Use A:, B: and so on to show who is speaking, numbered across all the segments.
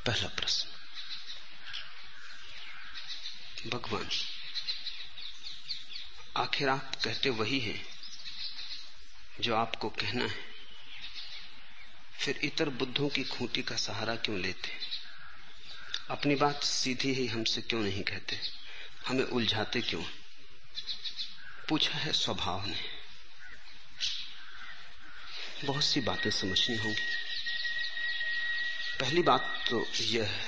A: पहला प्रश्न, भगवान आखिर आप कहते वही हैं जो आपको कहना है, फिर इतर बुद्धों की खूंटी का सहारा क्यों लेते? अपनी बात सीधी ही हमसे क्यों नहीं कहते? हमें उलझाते क्यों? पूछा है स्वभाव ने। बहुत सी बातें समझनी होंगी। पहली बात तो यह है,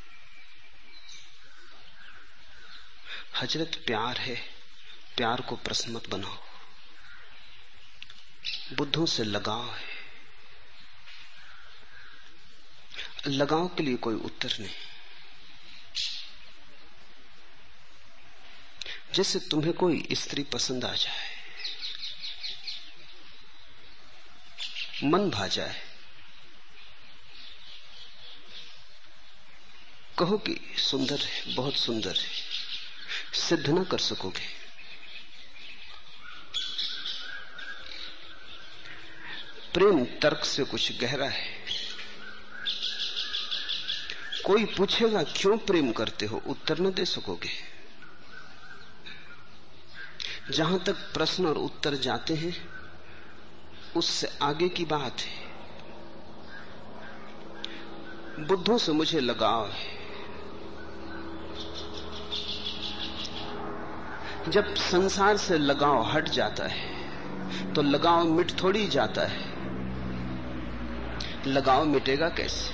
A: हजरत प्यार है, प्यार को प्रश्न मत बनाओ। बुद्धों से लगाव है, लगाव के लिए कोई उत्तर नहीं। जैसे तुम्हें कोई स्त्री पसंद आ जाए, मन भा जाए, कहो कि सुंदर है, बहुत सुंदर है, सिद्ध न कर सकोगे। प्रेम तर्क से कुछ गहरा है। कोई पूछेगा क्यों प्रेम करते हो, उत्तर न दे सकोगे। जहां तक प्रश्न और उत्तर जाते हैं उससे आगे की बात है। बुद्धों से मुझे लगाव है। जब संसार से लगाव हट जाता है तो लगाव मिट थोड़ी जाता है। लगाव मिटेगा कैसे?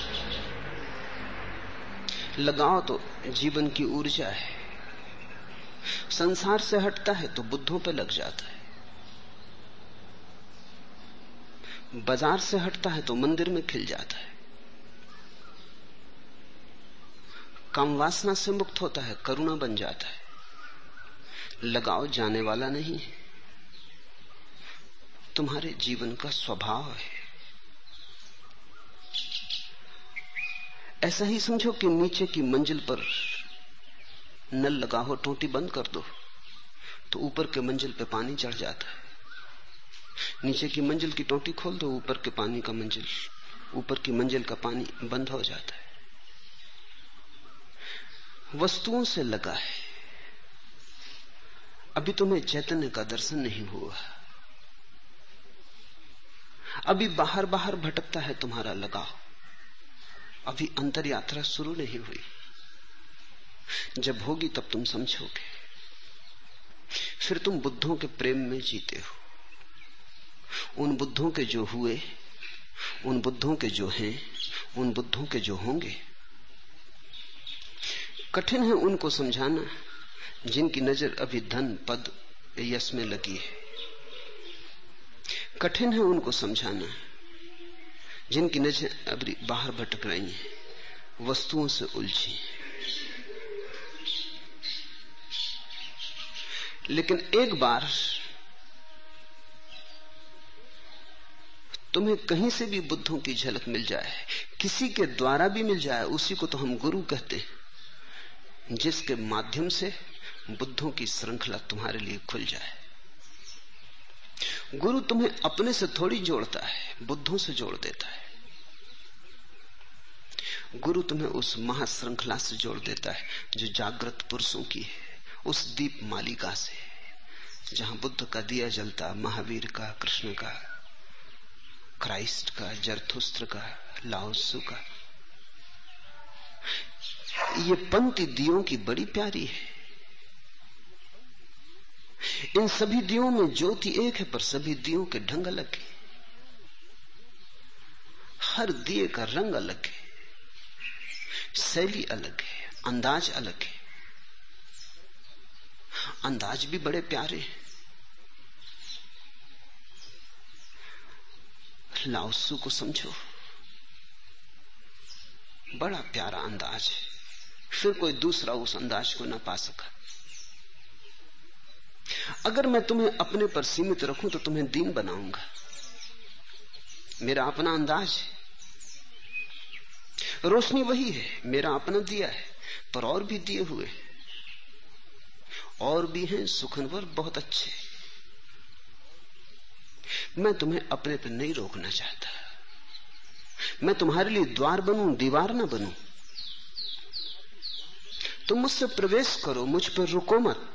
A: लगाव तो जीवन की ऊर्जा है। संसार से हटता है तो बुद्धों पे लग जाता है। बाजार से हटता है तो मंदिर में खिल जाता है। काम वासना से मुक्त होता है, करुणा बन जाता है। लगाव जाने वाला नहीं है, तुम्हारे जीवन का स्वभाव है। ऐसा ही समझो कि नीचे की मंजिल पर नल लगा हो, टोटी बंद कर दो तो ऊपर के मंजिल पे पानी चढ़ जाता है। नीचे की मंजिल की टोटी खोल दो, ऊपर की मंजिल का पानी बंद हो जाता है। वस्तुओं से लगा है। अभी तुम्हें चैतन्य का दर्शन नहीं हुआ, अभी बाहर बाहर भटकता है तुम्हारा लगाव, अभी अंतर यात्रा शुरू नहीं हुई। जब होगी तब तुम समझोगे। फिर तुम बुद्धों के प्रेम में जीते हो। उन बुद्धों के जो हुए, उन बुद्धों के जो हैं, उन बुद्धों के जो होंगे। कठिन है उनको समझाना जिनकी नजर अभी धन पद यश में लगी है। कठिन है उनको समझाना जिनकी नजर अभी बाहर भटक रही है, वस्तुओं से उलझी। लेकिन एक बार तुम्हें कहीं से भी बुद्धों की झलक मिल जाए, किसी के द्वारा भी मिल जाए, उसी को तो हम गुरु कहते हैं। जिसके माध्यम से बुद्धों की श्रृंखला तुम्हारे लिए खुल जाए। गुरु तुम्हें अपने से थोड़ी जोड़ता है, बुद्धों से जोड़ देता है। गुरु तुम्हें उस महाश्रृंखला से जोड़ देता है जो जागृत पुरुषों की है, उस दीप मालिका से जहां बुद्ध का दिया जलता, महावीर का, कृष्ण का, क्राइस्ट का, जरथुस्त्र का, लाओत्सु का। ये पंक्ति दियों की बड़ी प्यारी है। इन सभी दियों में ज्योति एक है, पर सभी दियों के ढंग अलग है। हर दिए का रंग अलग है, शैली अलग है, अंदाज अलग है। अंदाज भी बड़े प्यारे हैं। लाओत्सु को समझो, बड़ा प्यारा अंदाज है, फिर कोई दूसरा उस अंदाज को न पा सका। अगर मैं तुम्हें अपने पर सीमित रखूं तो तुम्हें दीन बनाऊंगा। मेरा अपना अंदाज है, रोशनी वही है, मेरा अपना दिया है, पर और भी दिए हुए, और भी हैं सुखनवर बहुत अच्छे। मैं तुम्हें अपने पर नहीं रोकना चाहता, मैं तुम्हारे लिए द्वार बनूं, दीवार ना बनूं। तुम मुझसे प्रवेश करो, मुझ पर रुको मत।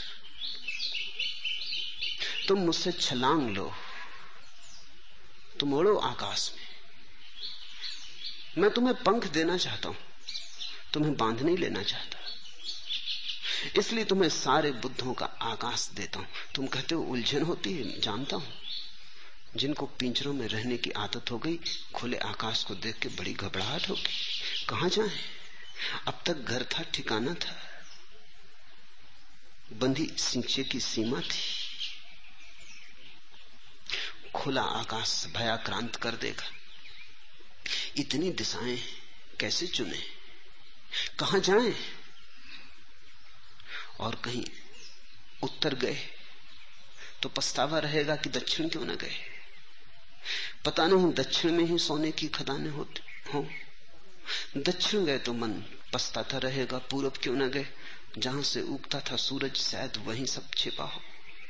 A: तुम मुझसे छलांग लो, तुम उड़ो आकाश में। मैं तुम्हें पंख देना चाहता हूं, तुम्हें बांध नहीं लेना चाहता। इसलिए तुम्हें सारे बुद्धों का आकाश देता हूं। तुम कहते हो उलझन होती है, जानता हूं। जिनको पिंजरों में रहने की आदत हो गई, खुले आकाश को देख के बड़ी घबराहट होगी। कहां जाएं? अब तक घर था, ठिकाना था, बंधी सिंचे की सीमा थी। खुला आकाश भयाक्रांत कर देगा। इतनी दिशाएं कैसे चुने, कहां जाएं? और कहीं उत्तर गए तो पछतावा रहेगा कि दक्षिण क्यों न गए। पता नहीं दक्षिण में ही सोने की खदानें होती हो। दक्षिण गए तो मन पछताता रहेगा, पूरब क्यों न गए, जहां से उगता था सूरज, शायद वहीं सब छिपा हो।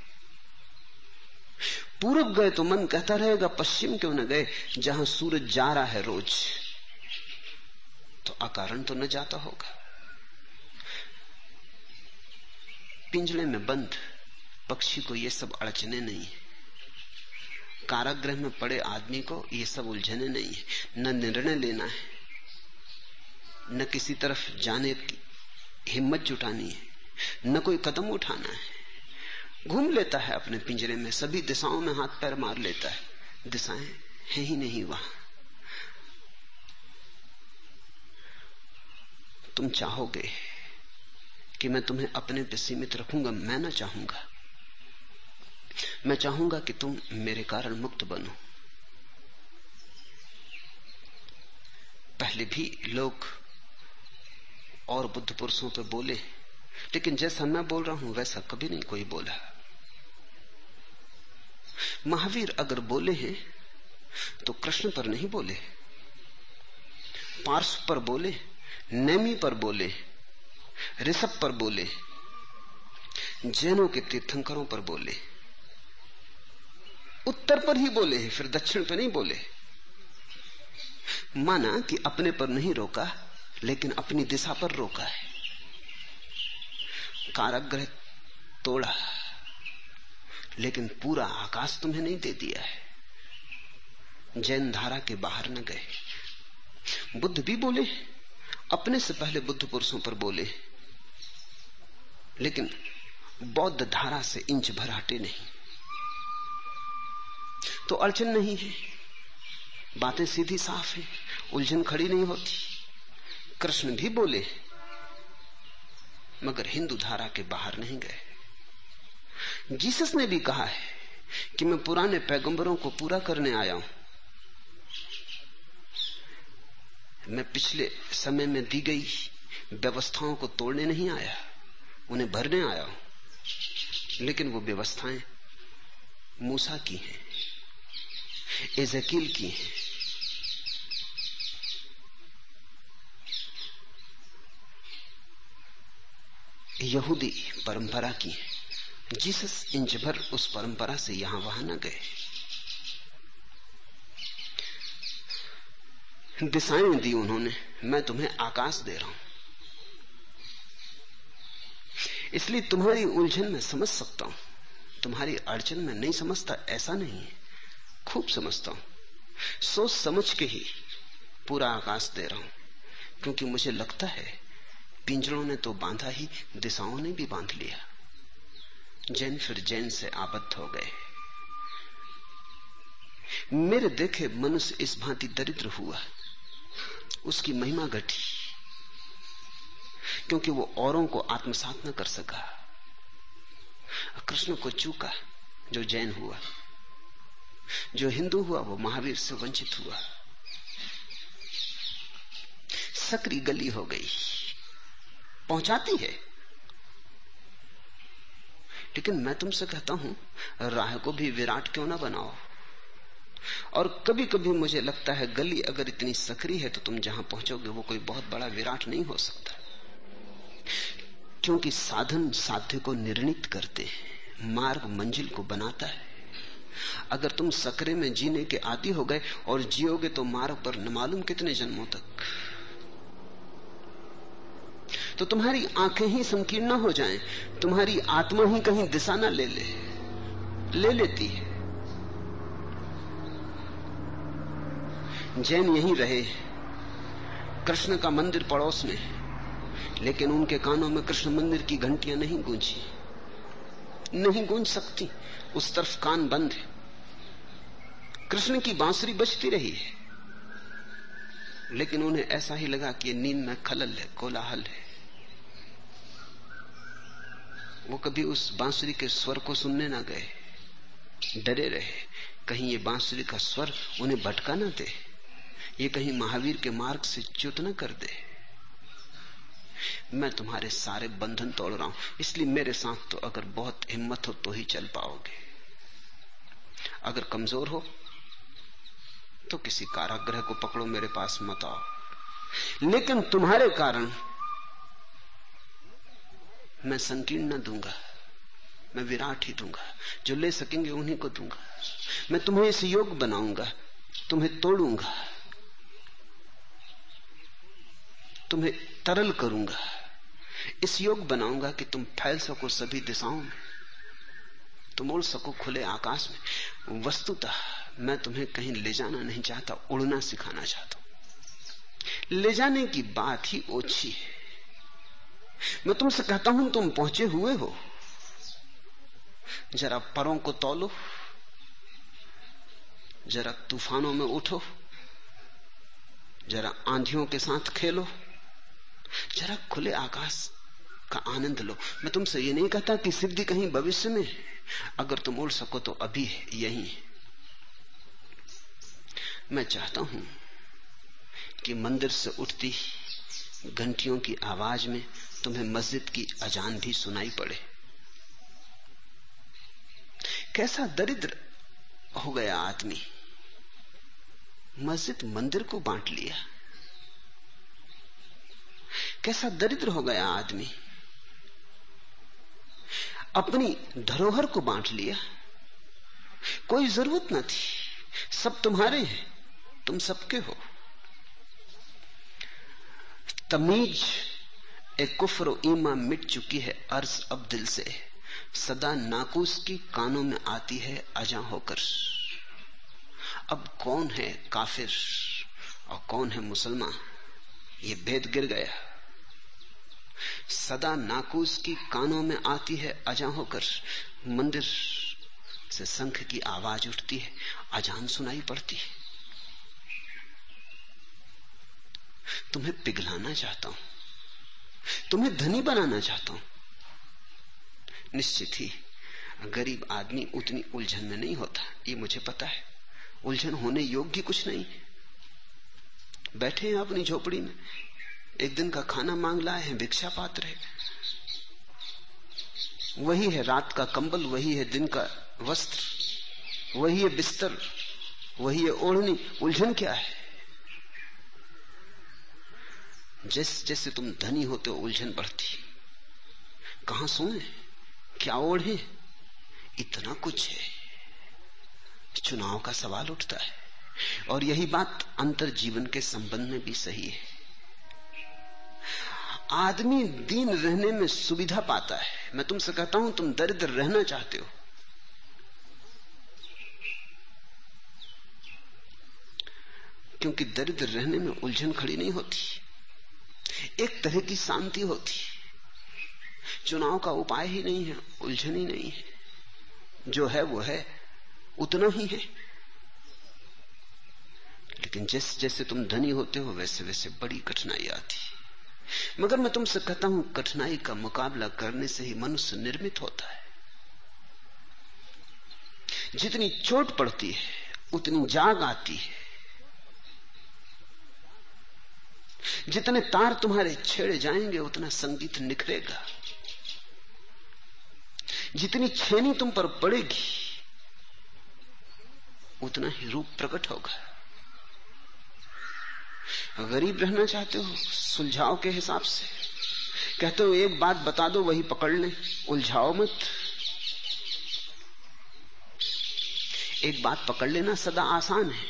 A: पूरब गए तो मन कहता रहेगा पश्चिम क्यों न गए, जहां सूरज जा रहा है रोज, तो अकारण तो न जाता होगा। पिंजरे में बंद पक्षी को ये सब अड़चने नहीं है, कारागृह में पड़े आदमी को ये सब उलझने नहीं है। न निर्णय लेना है, न किसी तरफ जाने की हिम्मत जुटानी है, न कोई कदम उठाना है। घूम लेता है अपने पिंजरे में, सभी दिशाओं में हाथ पैर मार लेता है, दिशाएं हैं ही नहीं वहां। तुम चाहोगे कि मैं तुम्हें अपने पे सीमित रखूंगा, मैं ना चाहूंगा। मैं चाहूंगा कि तुम मेरे कारण मुक्त बनो। पहले भी लोग और बुद्ध पुरुषों पे बोले, लेकिन जैसा मैं बोल रहा हूं वैसा कभी नहीं कोई बोला। महावीर अगर बोले हैं तो कृष्ण पर नहीं बोले, पार्श्व पर बोले, नेमी पर बोले, ऋषभ पर बोले, जैनों के तीर्थंकरों पर बोले। उत्तर पर ही बोले हैं, फिर दक्षिण पर नहीं बोले। माना कि अपने पर नहीं रोका, लेकिन अपनी दिशा पर रोका है। कारागृह तोड़ा, लेकिन पूरा आकाश तुम्हें नहीं दे दिया है। जैन धारा के बाहर न गए। बुद्ध भी बोले, अपने से पहले बुद्ध पुरुषों पर बोले, लेकिन बौद्ध धारा से इंच भर हटे नहीं। तो अड़चन नहीं है, बातें सीधी साफ है, उलझन खड़ी नहीं होती। कृष्ण भी बोले, मगर हिंदू धारा के बाहर नहीं गए। जीसस ने भी कहा है कि मैं पुराने पैगंबरों को पूरा करने आया हूं, मैं पिछले समय में दी गई व्यवस्थाओं को तोड़ने नहीं आया, उन्हें भरने आया हूं। लेकिन वो व्यवस्थाएं मूसा की हैं, एजेकिल की हैं, यहूदी परंपरा की हैं। जीसस इंच भर उस परंपरा से यहां वहां न गए। दिशाएं दी उन्होंने, मैं तुम्हें आकाश दे रहा हूं। इसलिए तुम्हारी उलझन में समझ सकता हूं, तुम्हारी अड़चन में नहीं समझता ऐसा नहीं है, खूब समझता हूं। सोच समझ के ही पूरा आकाश दे रहा हूं, क्योंकि मुझे लगता है पिंजरों ने तो बांधा ही, दिशाओं ने भी बांध लिया। जैन फिर जैन से आबद्ध हो गए। मेरे देखे मनुष्य इस भांति दरिद्र हुआ, उसकी महिमा घटी, क्योंकि वो औरों को आत्मसात न कर सका। कृष्ण को चूका जो जैन हुआ, जो हिंदू हुआ वो महावीर से वंचित हुआ। सकरी गली हो गई, पहुंचाती है। लेकिन मैं तुमसे कहता हूं, राह को भी विराट क्यों ना बनाओ। और कभी कभी मुझे लगता है गली अगर इतनी सकरी है तो तुम जहां पहुंचोगे वो कोई बहुत बड़ा विराट नहीं हो सकता, क्योंकि साधन साध्य को निर्णित करते हैं, मार्ग मंजिल को बनाता है। अगर तुम सकरे में जीने के आदी हो गए और जियोगे तो मार्ग पर न मालूम कितने जन्मों तक, तो तुम्हारी आंखें ही संकीर्ण हो जाएं, तुम्हारी आत्मा ही कहीं दिशा ना ले लेती है। जैन यहीं रहे, कृष्ण का मंदिर पड़ोस में, लेकिन उनके कानों में कृष्ण मंदिर की घंटियां नहीं गूंजी, नहीं गूंज सकती, उस तरफ कान बंद है। कृष्ण की बांसुरी बजती रही है, लेकिन उन्हें ऐसा ही लगा कि नींद में खलल है, कोलाहल है। वो कभी उस बांसुरी के स्वर को सुनने ना गए, डरे रहे कहीं ये बांसुरी का स्वर उन्हें भटका ना दे, ये कहीं महावीर के मार्ग से च्युत न कर दे। मैं तुम्हारे सारे बंधन तोड़ रहा हूं, इसलिए मेरे साथ तो अगर बहुत हिम्मत हो तो ही चल पाओगे। अगर कमजोर हो तो किसी कारागृह को पकड़ो, मेरे पास मत आओ। लेकिन तुम्हारे कारण मैं संकीर्ण न दूंगा, मैं विराट ही दूंगा। जो ले सकेंगे उन्हीं को दूंगा। मैं तुम्हें इस योग बनाऊंगा, तुम्हें तोड़ूंगा, तुम्हें तरल करूंगा, इस योग बनाऊंगा कि तुम फैल सको सभी दिशाओं में, तुम उड़ सको खुले आकाश में। वस्तुतः मैं तुम्हें कहीं ले जाना नहीं चाहता, उड़ना सिखाना चाहता हूं। ले जाने की बात ही ओछी है। मैं तुमसे कहता हूं तुम पहुंचे हुए हो, जरा परों को तौलो, जरा तूफानों में उठो, जरा आंधियों के साथ खेलो, जरा खुले आकाश का आनंद लो। मैं तुमसे ये नहीं कहता कि सिद्धि कहीं भविष्य में, अगर तुम उड़ सको तो अभी है, यही है। मैं चाहता हूं कि मंदिर से उठती घंटियों की आवाज में तुम्हें मस्जिद की अजान भी सुनाई पड़े। कैसा दरिद्र हो गया आदमी, मस्जिद मंदिर को बांट लिया। कैसा दरिद्र हो गया आदमी, अपनी धरोहर को बांट लिया। कोई जरूरत न थी, सब तुम्हारे हैं, तुम सबके हो। तमीज एक कुफ्र ईमा मिट चुकी है अर्ज अब दिल से, सदा नाकूस की कानों में आती है अजा होकर। अब कौन है काफिर और कौन है मुसलमान, ये भेद गिर गया। सदा नाकूस की कानों में आती है अजा होकर, मंदिर से शंख की आवाज उठती है, अजान सुनाई पड़ती है। तुम्हें पिघलाना चाहता हूं, तुम्हें धनी बनाना चाहता हूं। निश्चित ही गरीब आदमी उतनी उलझन में नहीं होता, ये मुझे पता है। उलझन होने योग्य कुछ नहीं। बैठे हैं अपनी झोपड़ी में, एक दिन का खाना मांग लाए हैं, भिक्षा पात्र है, वही है रात का कंबल, वही है दिन का वस्त्र, वही है बिस्तर, वही है ओढ़नी। उलझन क्या है? जैसे जैसे तुम धनी होते हो उलझन बढ़ती। कहां सोए, क्या ओढ़े, इतना कुछ है। चुनाव का सवाल उठता है। और यही बात अंतर जीवन के संबंध में भी सही है। आदमी दीन रहने में सुविधा पाता है। मैं तुमसे कहता हूं तुम दरिद्र रहना चाहते हो, क्योंकि दरिद्र रहने में उलझन खड़ी नहीं होती, एक तरह की शांति होती। चुनाव का उपाय ही नहीं है, उलझन ही नहीं है, जो है वो है, उतना ही है। लेकिन जैसे जैसे तुम धनी होते हो वैसे वैसे बड़ी कठिनाई आती। मगर मैं तुमसे कहता हूं कठिनाई का मुकाबला करने से ही मनुष्य निर्मित होता है। जितनी चोट पड़ती है उतनी जाग आती है। जितने तार तुम्हारे छेड़े जाएंगे उतना संगीत निखरेगा। जितनी छेनी तुम पर पड़ेगी उतना ही रूप प्रकट होगा। गरीब रहना चाहते हो, सुलझाओ के हिसाब से। कहते हो एक बात बता दो वही पकड़ ले, उलझाओ मत। एक बात पकड़ लेना सदा आसान है।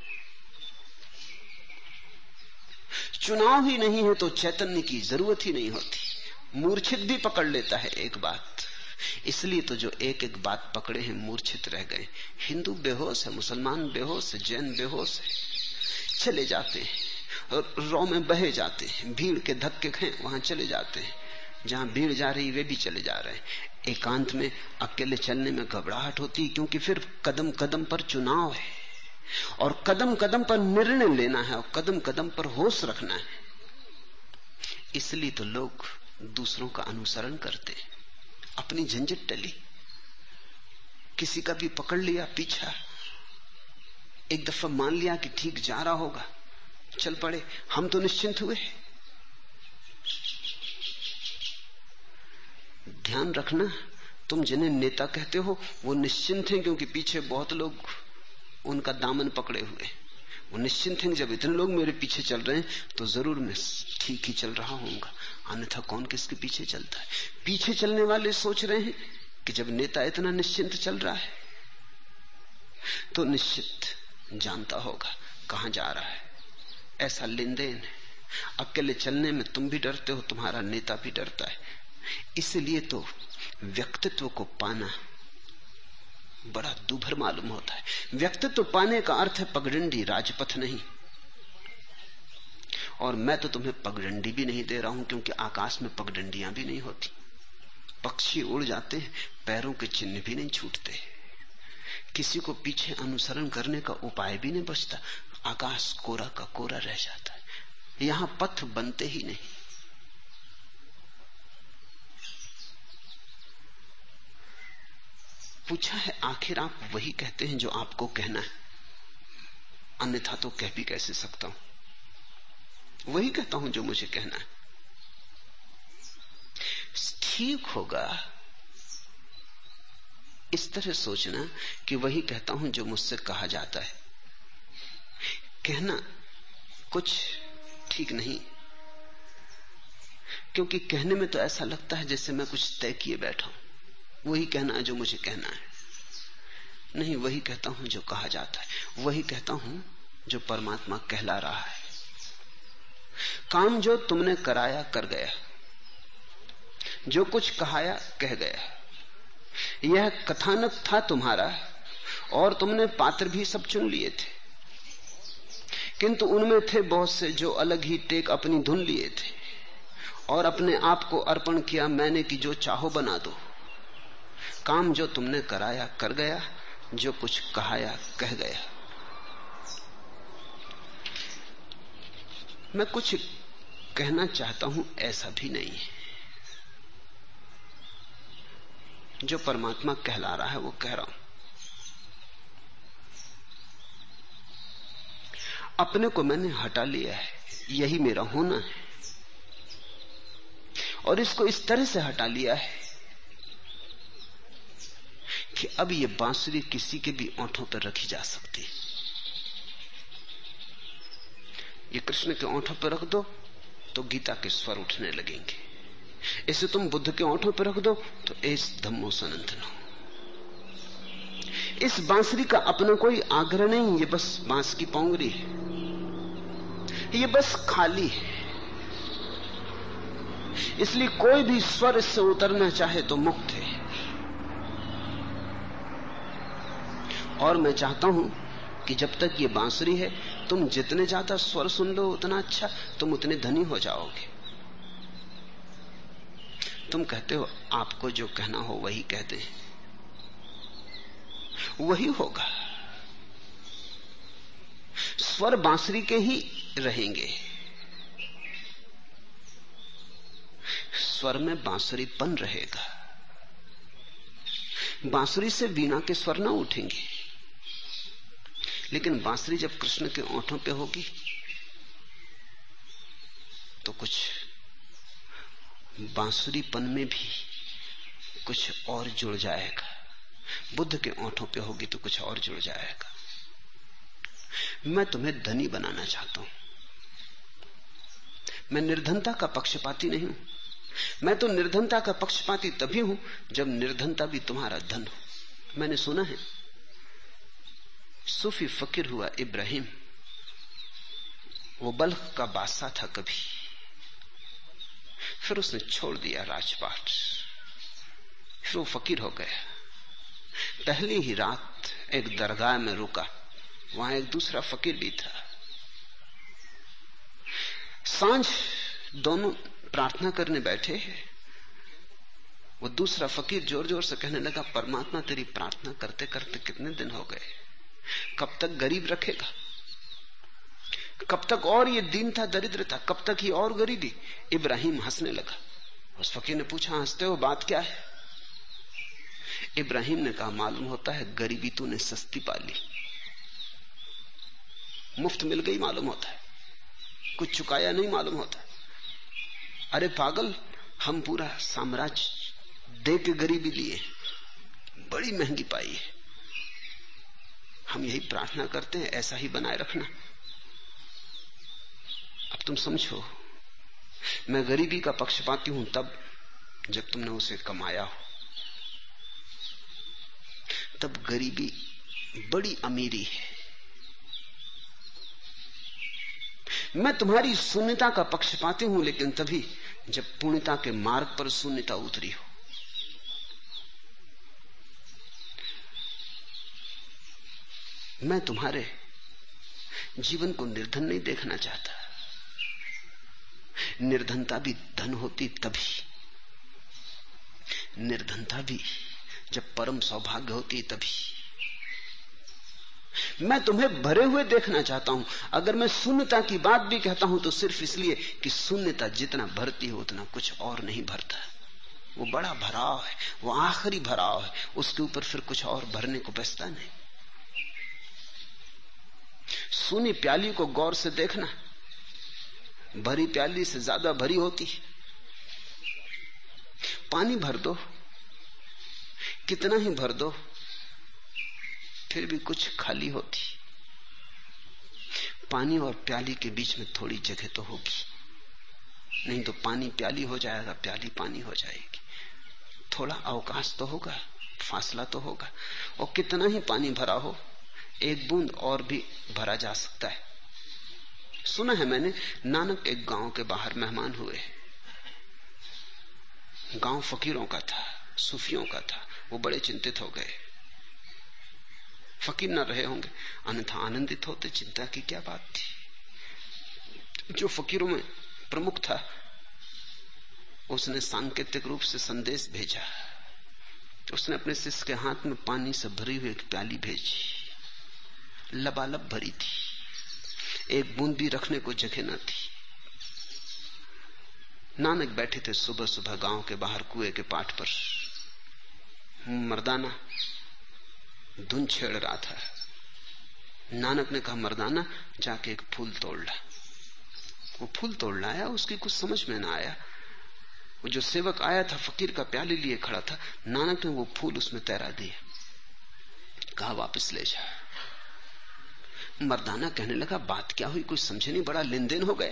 A: चुनाव ही नहीं है तो चैतन्य की जरूरत ही नहीं होती। मूर्छित भी पकड़ लेता है एक बात, इसलिए तो जो एक एक बात पकड़े हैं मूर्छित रह गए। हिंदू बेहोश है, मुसलमान बेहोश है, जैन बेहोश है, चले जाते हैं और रौ में बहे जाते हैं, भीड़ के धक्के खाएं वहां चले जाते हैं, जहां भीड़ जा रही वे भी चले जा रहे हैं। एकांत में अकेले चलने में घबराहट होती है, क्योंकि फिर कदम कदम पर चुनाव है और कदम कदम पर निर्णय लेना है और कदम कदम पर होश रखना है। इसलिए तो लोग दूसरों का अनुसरण करते हैं। अपनी झंझट टली, किसी का भी पकड़ लिया पीछा, एक दफा मान लिया कि ठीक जा रहा होगा, चल पड़े, हम तो निश्चिंत हुए। ध्यान रखना, तुम जिन्हें नेता कहते हो वो निश्चिंत हैं, क्योंकि पीछे बहुत लोग उनका दामन पकड़े हुए। वो निश्चिंत हैं, जब इतने लोग मेरे पीछे चल रहे हैं तो जरूर मैं ठीक ही चल रहा हूंगा, अन्यथा कौन किसके पीछे चलता है। पीछे चलने वाले सोच रहे हैं कि जब नेता इतना निश्चिंत चल रहा है तो निश्चित जानता होगा कहां जा रहा है। ऐसा लेन देन है। अकेले चलने में तुम भी डरते हो, तुम्हारा नेता भी डरता है। इसलिए तो व्यक्तित्व को पाना बड़ा दुभर मालूम होता है। व्यक्तित्व पाने का अर्थ है पगडंडी, राजपथ नहीं। और मैं तो तुम्हें पगडंडी भी नहीं दे रहा हूं, क्योंकि आकाश में पगडंडियां भी नहीं होती। पक्षी उड़ जाते हैं, पैरों के चिन्ह भी नहीं छूटते, किसी को पीछे अनुसरण करने का उपाय भी नहीं बचता। आकाश कोरा का कोरा रह जाता है, यहां पथ बनते ही नहीं। पूछा है, आखिर आप वही कहते हैं जो आपको कहना है, अन्यथा तो कह भी कैसे सकता हूं। वही कहता हूं जो मुझे कहना है। ठीक होगा इस तरह सोचना कि वही कहता हूं जो मुझसे कहा जाता है। कहना कुछ ठीक नहीं, क्योंकि कहने में तो ऐसा लगता है जैसे मैं कुछ तय किए बैठा हूं, वही कहना है जो मुझे कहना है। नहीं, वही कहता हूं जो कहा जाता है, वही कहता हूं जो परमात्मा कहला रहा है। काम जो तुमने कराया कर गया, जो कुछ कहाया कह गया। यह कथानक था तुम्हारा और तुमने पात्र भी सब चुन लिए थे, किंतु उनमें थे बहुत से जो अलग ही टेक अपनी धुन लिए थे और अपने आप को अर्पण किया मैंने कि जो चाहो बना दो। काम जो तुमने कराया कर गया, जो कुछ कहाया कह गया। मैं कुछ कहना चाहता हूं ऐसा भी नहीं है। जो परमात्मा कहला रहा है वो कह रहा हूं। अपने को मैंने हटा लिया है, यही मेरा होना है, और इसको इस तरह से हटा लिया है कि अब ये बांसुरी किसी के भी ओंठों पर रखी जा सकती है। ये कृष्ण के ओंठों पर रख दो तो गीता के स्वर उठने लगेंगे, इसे तुम बुद्ध के ओंठों पर रख दो तो एस धम्मो सनातनो। इस बांसुरी का अपना कोई आग्रह नहीं, ये बस बांस की पोंगरी है, ये बस खाली है। इसलिए कोई भी स्वर इससे उतरना चाहे तो मुक्त है। और मैं चाहता हूं कि जब तक ये बांसुरी है, तुम जितने ज्यादा स्वर सुन लो उतना अच्छा, तुम उतने धनी हो जाओगे। तुम कहते हो आपको जो कहना हो वही कहते हैं, वही होगा। स्वर बांसुरी के ही रहेंगे, स्वर में बांसुरीपन रहेगा। बांसुरी से वीणा के स्वर ना उठेंगे, लेकिन बांसुरी जब कृष्ण के ओंठों पे होगी तो कुछ बांसुरीपन में भी कुछ और जुड़ जाएगा। बुद्ध के ओंठों पे होगी तो कुछ और जुड़ जाएगा। मैं तुम्हें धनी बनाना चाहता हूं। मैं निर्धनता का पक्षपाती नहीं हूं। मैं तो निर्धनता का पक्षपाती तभी हूं जब निर्धनता भी तुम्हारा धन हो। मैंने सुना है सूफी फकीर हुआ इब्राहिम, वो बल्ख का बादशाह था कभी, फिर उसने छोड़ दिया राजपाट, फिर वो फकीर हो गया। पहली ही रात एक दरगाह में रुका, वहां एक दूसरा फकीर भी था। सांझ दोनों प्रार्थना करने बैठे हैं। वो दूसरा फकीर जोर जोर से कहने लगा, परमात्मा तेरी प्रार्थना करते करते कितने दिन हो गए, कब तक गरीब रखेगा, कब तक और ये दीनता दरिद्रता, कब तक ही और गरीबी। इब्राहिम हंसने लगा। उस फकीर ने पूछा, हंसते हो, बात क्या है? इब्राहिम ने कहा, मालूम होता है गरीबी तूने सस्ती पाली, मुफ्त मिल गई मालूम होता है, कुछ चुकाया नहीं मालूम होता। अरे पागल, हम पूरा साम्राज्य दे के गरीबी लिए, बड़ी महंगी पाई है। हम यही प्रार्थना करते हैं, ऐसा ही बनाए रखना। अब तुम समझो, मैं गरीबी का पक्षपाती हूं तब जब तुमने उसे कमाया हो, तब गरीबी बड़ी अमीरी है। मैं तुम्हारी शून्यता का पक्षपाती हूं, लेकिन तभी जब पूर्णता के मार्ग पर शून्यता उतरी हो। मैं तुम्हारे जीवन को निर्धन नहीं देखना चाहता। निर्धनता भी धन होती तभी, निर्धनता भी जब परम सौभाग्य होती तभी। मैं तुम्हें भरे हुए देखना चाहता हूं। अगर मैं शून्यता की बात भी कहता हूं तो सिर्फ इसलिए कि शून्यता जितना भरती है उतना कुछ और नहीं भरता। वो बड़ा भराव है, वो आखिरी भराव है, उसके ऊपर फिर कुछ और भरने को बचता नहीं। सूनी प्याली को गौर से देखना, भरी प्याली से ज्यादा भरी होती। पानी भर दो, कितना ही भर दो, फिर भी कुछ खाली होती। पानी और प्याली के बीच में थोड़ी जगह तो होगी, नहीं तो पानी प्याली हो जाएगा, प्याली पानी हो जाएगी। थोड़ा अवकाश तो होगा, फासला तो होगा। और कितना ही पानी भरा हो, एक बूंद और भी भरा जा सकता है। सुना है मैंने, नानक एक गांव के बाहर मेहमान हुए। गांव फकीरों का था, सूफियों का था। वो बड़े चिंतित हो गए। फकीर न रहे होंगे, अन्यथा आनंदित होते। चिंता की क्या बात थी? जो फकीरों में प्रमुख था उसने सांकेतिक रूप से संदेश भेजा। उसने अपने शिष्य के हाथ में पानी से भरी हुई एक प्याली भेजी। लबालब भरी थी, एक बूंद भी रखने को जगह न थी। नानक बैठे थे सुबह सुबह गांव के बाहर कुएं के पाट पर। मर्दाना धुन छेड़ रहा था। नानक ने कहा, मर्दाना जाके एक फूल तोड़ ला। वो फूल तोड़ लाया, उसकी कुछ समझ में ना आया। वो जो सेवक आया था फकीर का प्याली लिए खड़ा था, नानक ने वो फूल उसमें तैरा दिया। कहा, वापस ले जा। मर्दाना कहने लगा, बात क्या हुई, कुछ समझे नहीं, बड़ा लेन देन हो गया।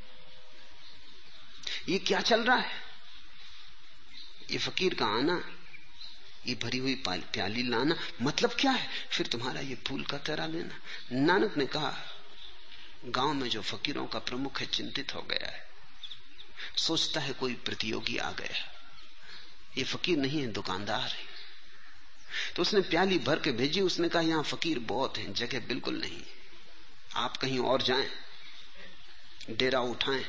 A: ये क्या चल रहा है? ये फकीर का आना, ये भरी हुई प्याली लाना, मतलब क्या है? फिर तुम्हारा ये फूल का तैरा लेना। नानक ने कहा, गांव में जो फकीरों का प्रमुख है चिंतित हो गया है, सोचता है कोई प्रतियोगी आ गया। ये फकीर नहीं है, दुकानदार है। तो उसने प्याली भर के भेजी। उसने कहा, यहां फकीर बहुत हैं, जगह बिल्कुल नहीं, आप कहीं और जाएं, डेरा उठाएं।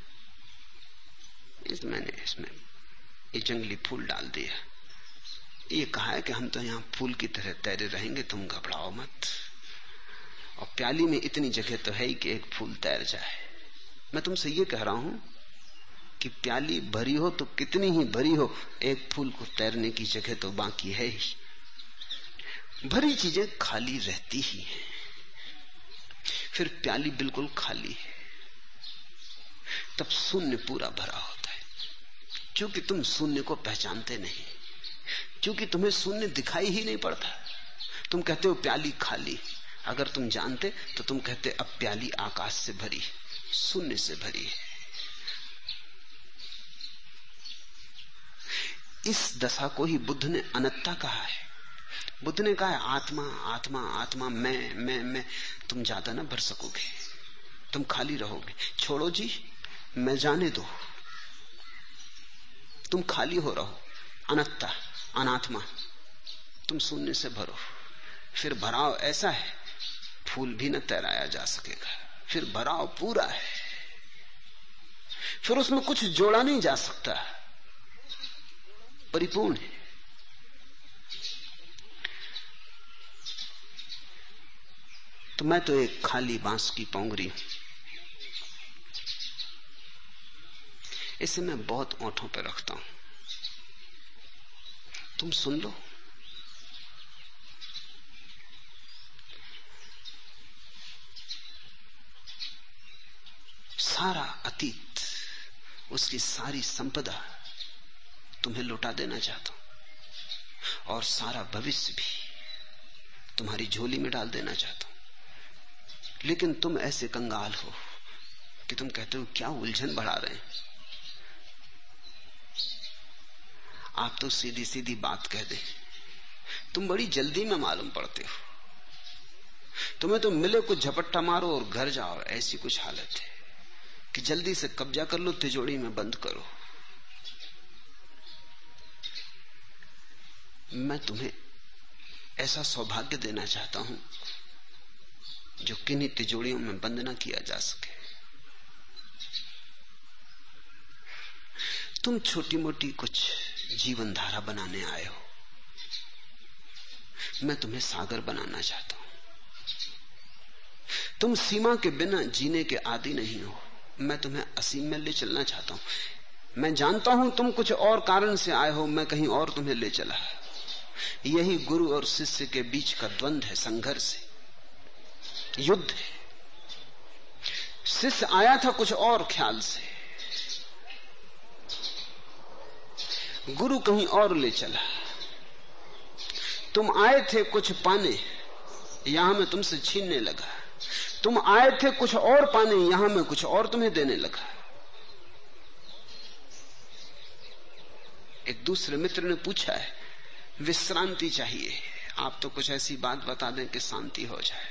A: मैंने इसमें ये जंगली फूल डाल दिया। ये कहा है कि हम तो यहां फूल की तरह तैरे रहेंगे, तुम घबराओ मत। और प्याली में इतनी जगह तो है ही कि एक फूल तैर जाए। मैं तुमसे ये कह रहा हूं कि प्याली भरी हो तो कितनी ही भरी हो, एक फूल को तैरने की जगह तो बाकी है ही। भरी चीजें खाली रहती ही हैं, फिर प्याली बिल्कुल खाली है, तब शून्य पूरा भरा होता है। क्योंकि तुम शून्य को पहचानते नहीं, क्योंकि तुम्हें शून्य दिखाई ही नहीं पड़ता। तुम कहते हो प्याली खाली। अगर तुम जानते तो तुम कहते अब प्याली आकाश से भरी, शून्य से भरी है। इस दशा को ही बुद्ध ने अनत्ता कहा है। बुद्ध ने कहा है आत्मा आत्मा आत्मा, मैं। तुम ज्यादा ना भर सकोगे, तुम खाली रहोगे। छोड़ो जी, मैं जाने दो, तुम खाली हो रहो। अनत्ता, अनात्मा, तुम शून्य से भरो। फिर भराव ऐसा है फूल भी न तैराया जा सकेगा। फिर भराव पूरा है, फिर उसमें कुछ जोड़ा नहीं जा सकता, परिपूर्ण है। तो मैं तो एक खाली बांस की पोंगरी हूं, इसे मैं बहुत ओंठों पे रखता हूं। तुम सुन लो। सारा अतीत, उसकी सारी संपदा तुम्हें लौटा देना चाहता हूं, और सारा भविष्य भी तुम्हारी झोली में डाल देना चाहता हूं। लेकिन तुम ऐसे कंगाल हो कि तुम कहते हो क्या उलझन बढ़ा रहे हैं। आप तो सीधी सीधी बात कह दे। तुम बड़ी जल्दी में मालूम पड़ते हो। तुम्हें तो मिले कुछ झपट्टा मारो और घर जाओ, ऐसी कुछ हालत है कि जल्दी से कब्जा कर लो, तिजोरी में बंद करो। मैं तुम्हें ऐसा सौभाग्य देना चाहता हूं जो किन्हीं तिजोरियों में बंद ना किया जा सके। तुम छोटी मोटी कुछ जीवन धारा बनाने आए हो, मैं तुम्हें सागर बनाना चाहता हूं। तुम सीमा के बिना जीने के आदी नहीं हो, मैं तुम्हें असीम में ले चलना चाहता हूं। मैं जानता हूं तुम कुछ और कारण से आए हो, मैं कहीं और तुम्हें ले चला। यही गुरु और शिष्य के बीच का द्वंद्व है, संघर्ष है, युद्ध है। शिष्य आया था कुछ और ख्याल से, गुरु कहीं और ले चला। तुम आए थे कुछ पाने, यहां मैं तुमसे छीनने लगा। तुम आए थे कुछ और पाने, यहां मैं कुछ और तुम्हें देने लगा। एक दूसरे मित्र ने पूछा है, विश्रांति चाहिए, आप तो कुछ ऐसी बात बता दें कि शांति हो जाए।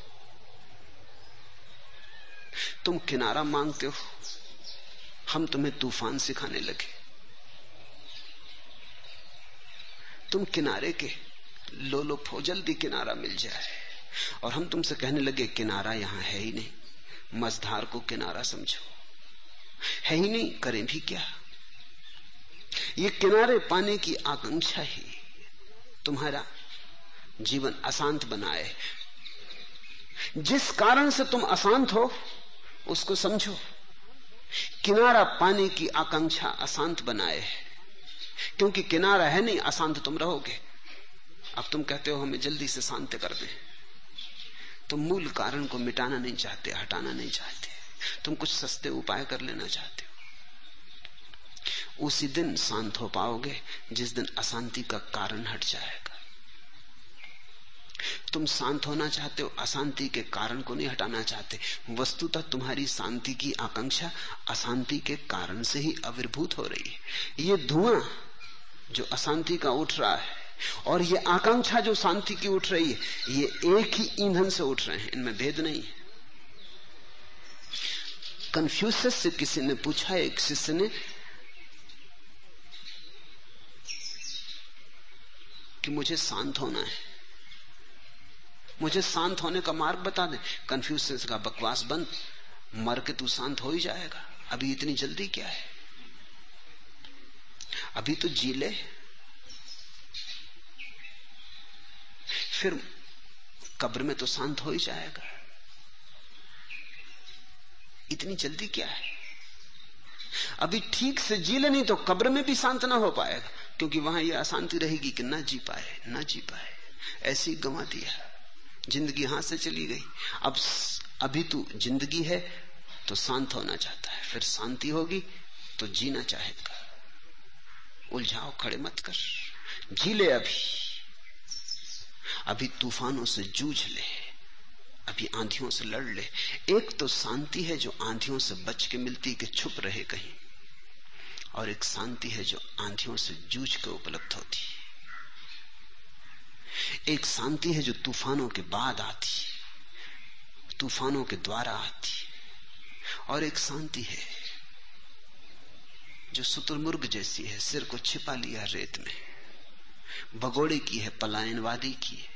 A: तुम किनारा मांगते हो, हम तुम्हें तूफान सिखाने लगे। तुम किनारे के लोलुप हो, जल्दी किनारा मिल जाए, और हम तुमसे कहने लगे किनारा यहां है ही नहीं, मझधार को किनारा समझो। है ही नहीं, करें भी क्या। ये किनारे पाने की आकांक्षा ही तुम्हारा जीवन अशांत बनाए। जिस कारण से तुम अशांत हो उसको समझो। किनारा पाने की आकांक्षा अशांत बनाए, क्योंकि किनारा है नहीं, अशांत तुम रहोगे। अब तुम कहते हो हमें जल्दी से शांत कर दें। तुम मूल कारण को मिटाना नहीं चाहते, हटाना नहीं चाहते, तुम कुछ सस्ते उपाय कर लेना चाहते हो। उसी दिन शांत हो पाओगे जिस दिन अशांति का कारण हट जाएगा। तुम शांत होना चाहते हो, अशांति के कारण को नहीं हटाना चाहते। वस्तुतः तुम्हारी शांति की आकांक्षा अशांति के कारण से ही आविर्भूत हो रही है। ये धुआं जो अशांति का उठ रहा है और ये आकांक्षा जो शांति की उठ रही है, ये एक ही ईंधन से उठ रहे हैं, इनमें भेद नहीं है। कन्फ्यूशियस से किसी ने पूछा, एक शिष्य ने, कि मुझे शांत होना है, मुझे शांत होने का मार्ग बता दे। कन्फ्यूशियस का बकवास बंद, मर के तू शांत हो ही जाएगा, अभी इतनी जल्दी क्या है, अभी तो जी ले, फिर कब्र में तो शांत हो ही जाएगा, इतनी जल्दी क्या है। अभी ठीक से जी ले, नहीं तो कब्र में भी शांत ना हो पाएगा, क्योंकि वहां यह अशांति रहेगी कि ना जी पाए, ना जी पाए, ऐसी गंवा दिया, जिंदगी हाथ से चली गई। अब अभी तू जिंदगी है तो शांत होना चाहता है, फिर शांति होगी तो जीना चाहेगा। उलझाओ खड़े मत कर, जी ले, अभी तूफानों से जूझ ले, अभी आंधियों से लड़ ले। एक तो शांति है जो आंधियों से बच के मिलती कि छुप रहे कहीं, और एक शांति है जो आंधियों से जूझ के उपलब्ध होती। एक शांति है जो तूफानों के बाद आती, तूफानों के द्वारा आती, और एक शांति है जो शुतुरमुर्ग जैसी है, सिर को छिपा लिया रेत में, भगोड़े की है, पलायनवादी की है।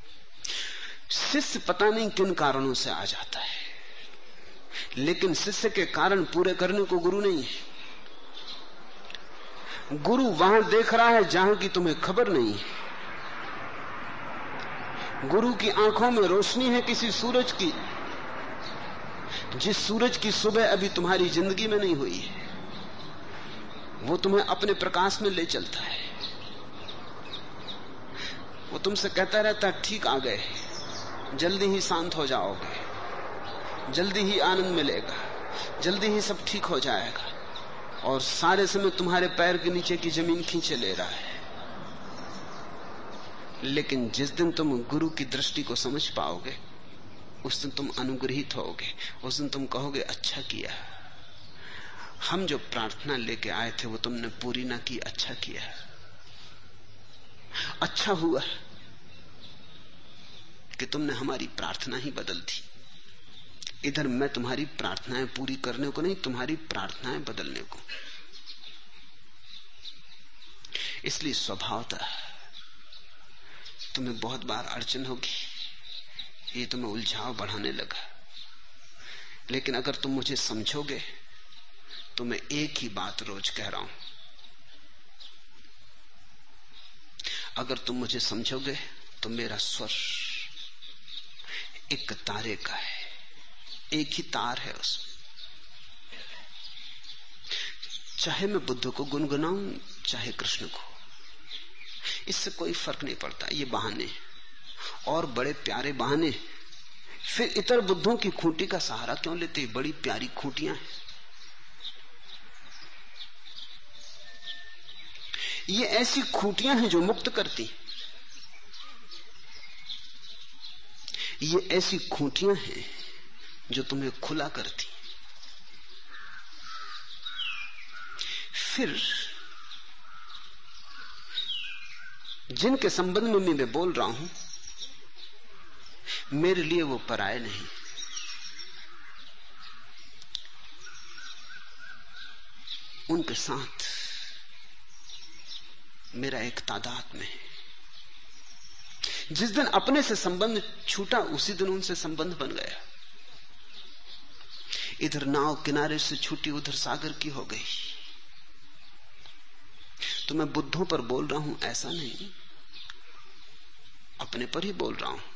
A: शिष्य पता नहीं किन कारणों से आ जाता है, लेकिन शिष्य के कारण पूरे करने को गुरु नहीं है। गुरु वहां देख रहा है जहां की तुम्हें खबर नहीं है। गुरु की आंखों में रोशनी है किसी सूरज की, जिस सूरज की सुबह अभी तुम्हारी जिंदगी में नहीं हुई है। वो तुम्हें अपने प्रकाश में ले चलता है। वो तुमसे कहता रहता है ठीक आ गए, जल्दी ही शांत हो जाओगे, जल्दी ही आनंद मिलेगा, जल्दी ही सब ठीक हो जाएगा, और सारे समय तुम्हारे पैर के नीचे की जमीन खींचे ले रहा है। लेकिन जिस दिन तुम गुरु की दृष्टि को समझ पाओगे, उस दिन तुम अनुग्रहित होगे। उस दिन तुम कहोगे अच्छा किया, हम जो प्रार्थना लेके आए थे वो तुमने पूरी ना की, अच्छा किया, अच्छा हुआ कि तुमने हमारी प्रार्थना ही बदल दी। इधर मैं तुम्हारी प्रार्थनाएं पूरी करने को नहीं, तुम्हारी प्रार्थनाएं बदलने को। इसलिए स्वभावतः तुम्हें बहुत बार अड़चन होगी, ये तुम्हें उलझाव बढ़ाने लगा। लेकिन अगर तुम मुझे समझोगे तो मैं एक ही बात रोज कह रहा हूं, अगर तुम मुझे समझोगे तो मेरा स्वर एक तारे का है, एक ही तार है उसमें। चाहे मैं बुद्ध को गुनगुनाऊं चाहे कृष्ण को, इससे कोई फर्क नहीं पड़ता। ये बहाने और बड़े प्यारे बहाने। फिर इतर बुद्धों की खूंटी का सहारा क्यों लेते? बड़ी प्यारी खूंटियां हैं। ये ऐसी खूंटियां हैं जो मुक्त करती, ये ऐसी खूंटियां हैं जो तुम्हें खुला करती। फिर जिनके संबंध में मैं बोल रहा हूं, मेरे लिए वो पराये नहीं। उनके साथ मेरा एक तादात्म्य है। जिस दिन अपने से संबंध छूटा, उसी दिन उनसे संबंध बन गया। इधर नाव किनारे से छूटी, उधर सागर की हो गई। तो मैं बुद्धों पर बोल रहा हूं ऐसा नहीं, अपने पर ही बोल रहा हूं।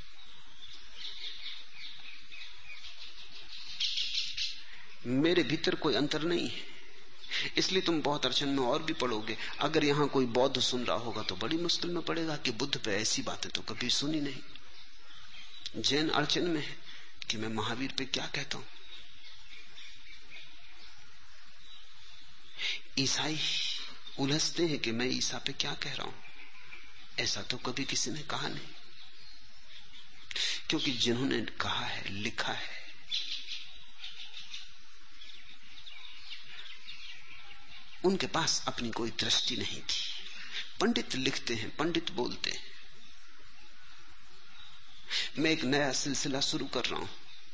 A: मेरे भीतर कोई अंतर नहीं है, इसलिए तुम बहुत अड़चन में और भी पड़ोगे। अगर यहां कोई बौद्ध सुन रहा होगा तो बड़ी मुश्किल में पड़ेगा कि बुद्ध पे ऐसी बातें तो कभी सुनी नहीं। जैन अड़चन में है कि मैं महावीर पे क्या कहता हूं। ईसाई उलझते हैं कि मैं ईसा पे क्या कह रहा हूं। ऐसा तो कभी किसी ने कहा नहीं, क्योंकि जिन्होंने कहा है, लिखा है, उनके पास अपनी कोई दृष्टि नहीं थी। पंडित लिखते हैं, पंडित बोलते हैं। मैं एक नया सिलसिला शुरू कर रहा हूं।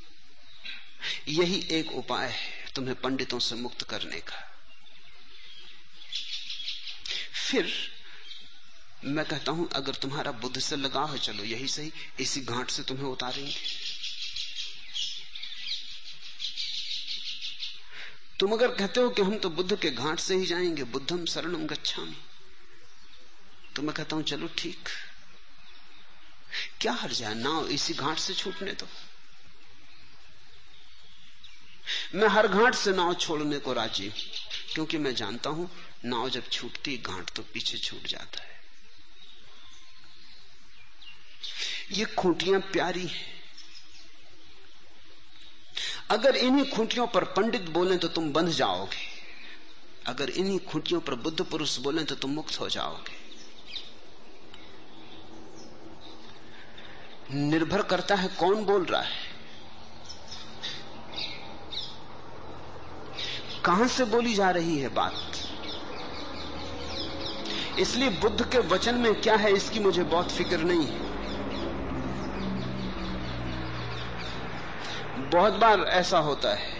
A: यही एक उपाय है तुम्हें पंडितों से मुक्त करने का। फिर मैं कहता हूं अगर तुम्हारा बुद्ध से लगाव है, चलो यही सही, इसी घाट से तुम्हें उतारेंगे। तुम अगर कहते हो कि हम तो बुद्ध के घाट से ही जाएंगे, बुद्धम शरणम गच्छामि, तो मैं कहता हूं चलो ठीक, क्या हर्ज है, नाव इसी घाट से छूटने दो। मैं हर घाट से नाव छोड़ने को राजी, क्योंकि मैं जानता हूं नाव जब छूटती घाट तो पीछे छूट जाता है। ये खूंटियां प्यारी हैं। अगर इन्हीं खूंटियों पर पंडित बोले तो तुम बंध जाओगे, अगर इन्हीं खूंटियों पर बुद्ध पुरुष बोले तो तुम मुक्त हो जाओगे। निर्भर करता है कौन बोल रहा है, कहां से बोली जा रही है बात। इसलिए बुद्ध के वचन में क्या है इसकी मुझे बहुत फिक्र नहीं है। बहुत बार ऐसा होता है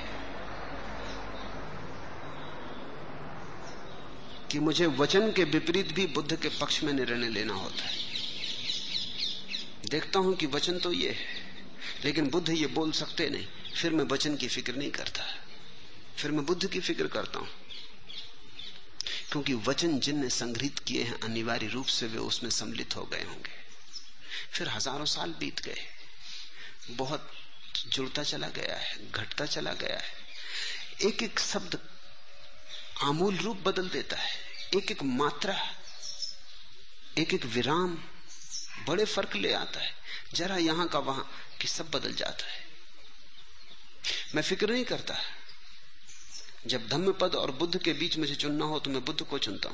A: कि मुझे वचन के विपरीत भी बुद्ध के पक्ष में निर्णय लेना होता है। देखता हूं कि वचन तो ये है, लेकिन बुद्ध ये बोल सकते नहीं, फिर मैं वचन की फिक्र नहीं करता, फिर मैं बुद्ध की फिक्र करता हूं, क्योंकि वचन जिनने संग्रहित किए हैं अनिवार्य रूप से वे उसमें सम्मिलित हो गए होंगे। फिर हजारों साल बीत गए, बहुत जुड़ता चला गया है, घटता चला गया है। एक एक शब्द आमूल रूप बदल देता है, एक एक मात्रा, एक एक विराम बड़े फर्क ले आता है। जरा यहां का वहां कि सब बदल जाता है। मैं फिक्र नहीं करता। जब धम्मपद और बुद्ध के बीच मुझे चुनना हो तो मैं बुद्ध को चुनता हूं।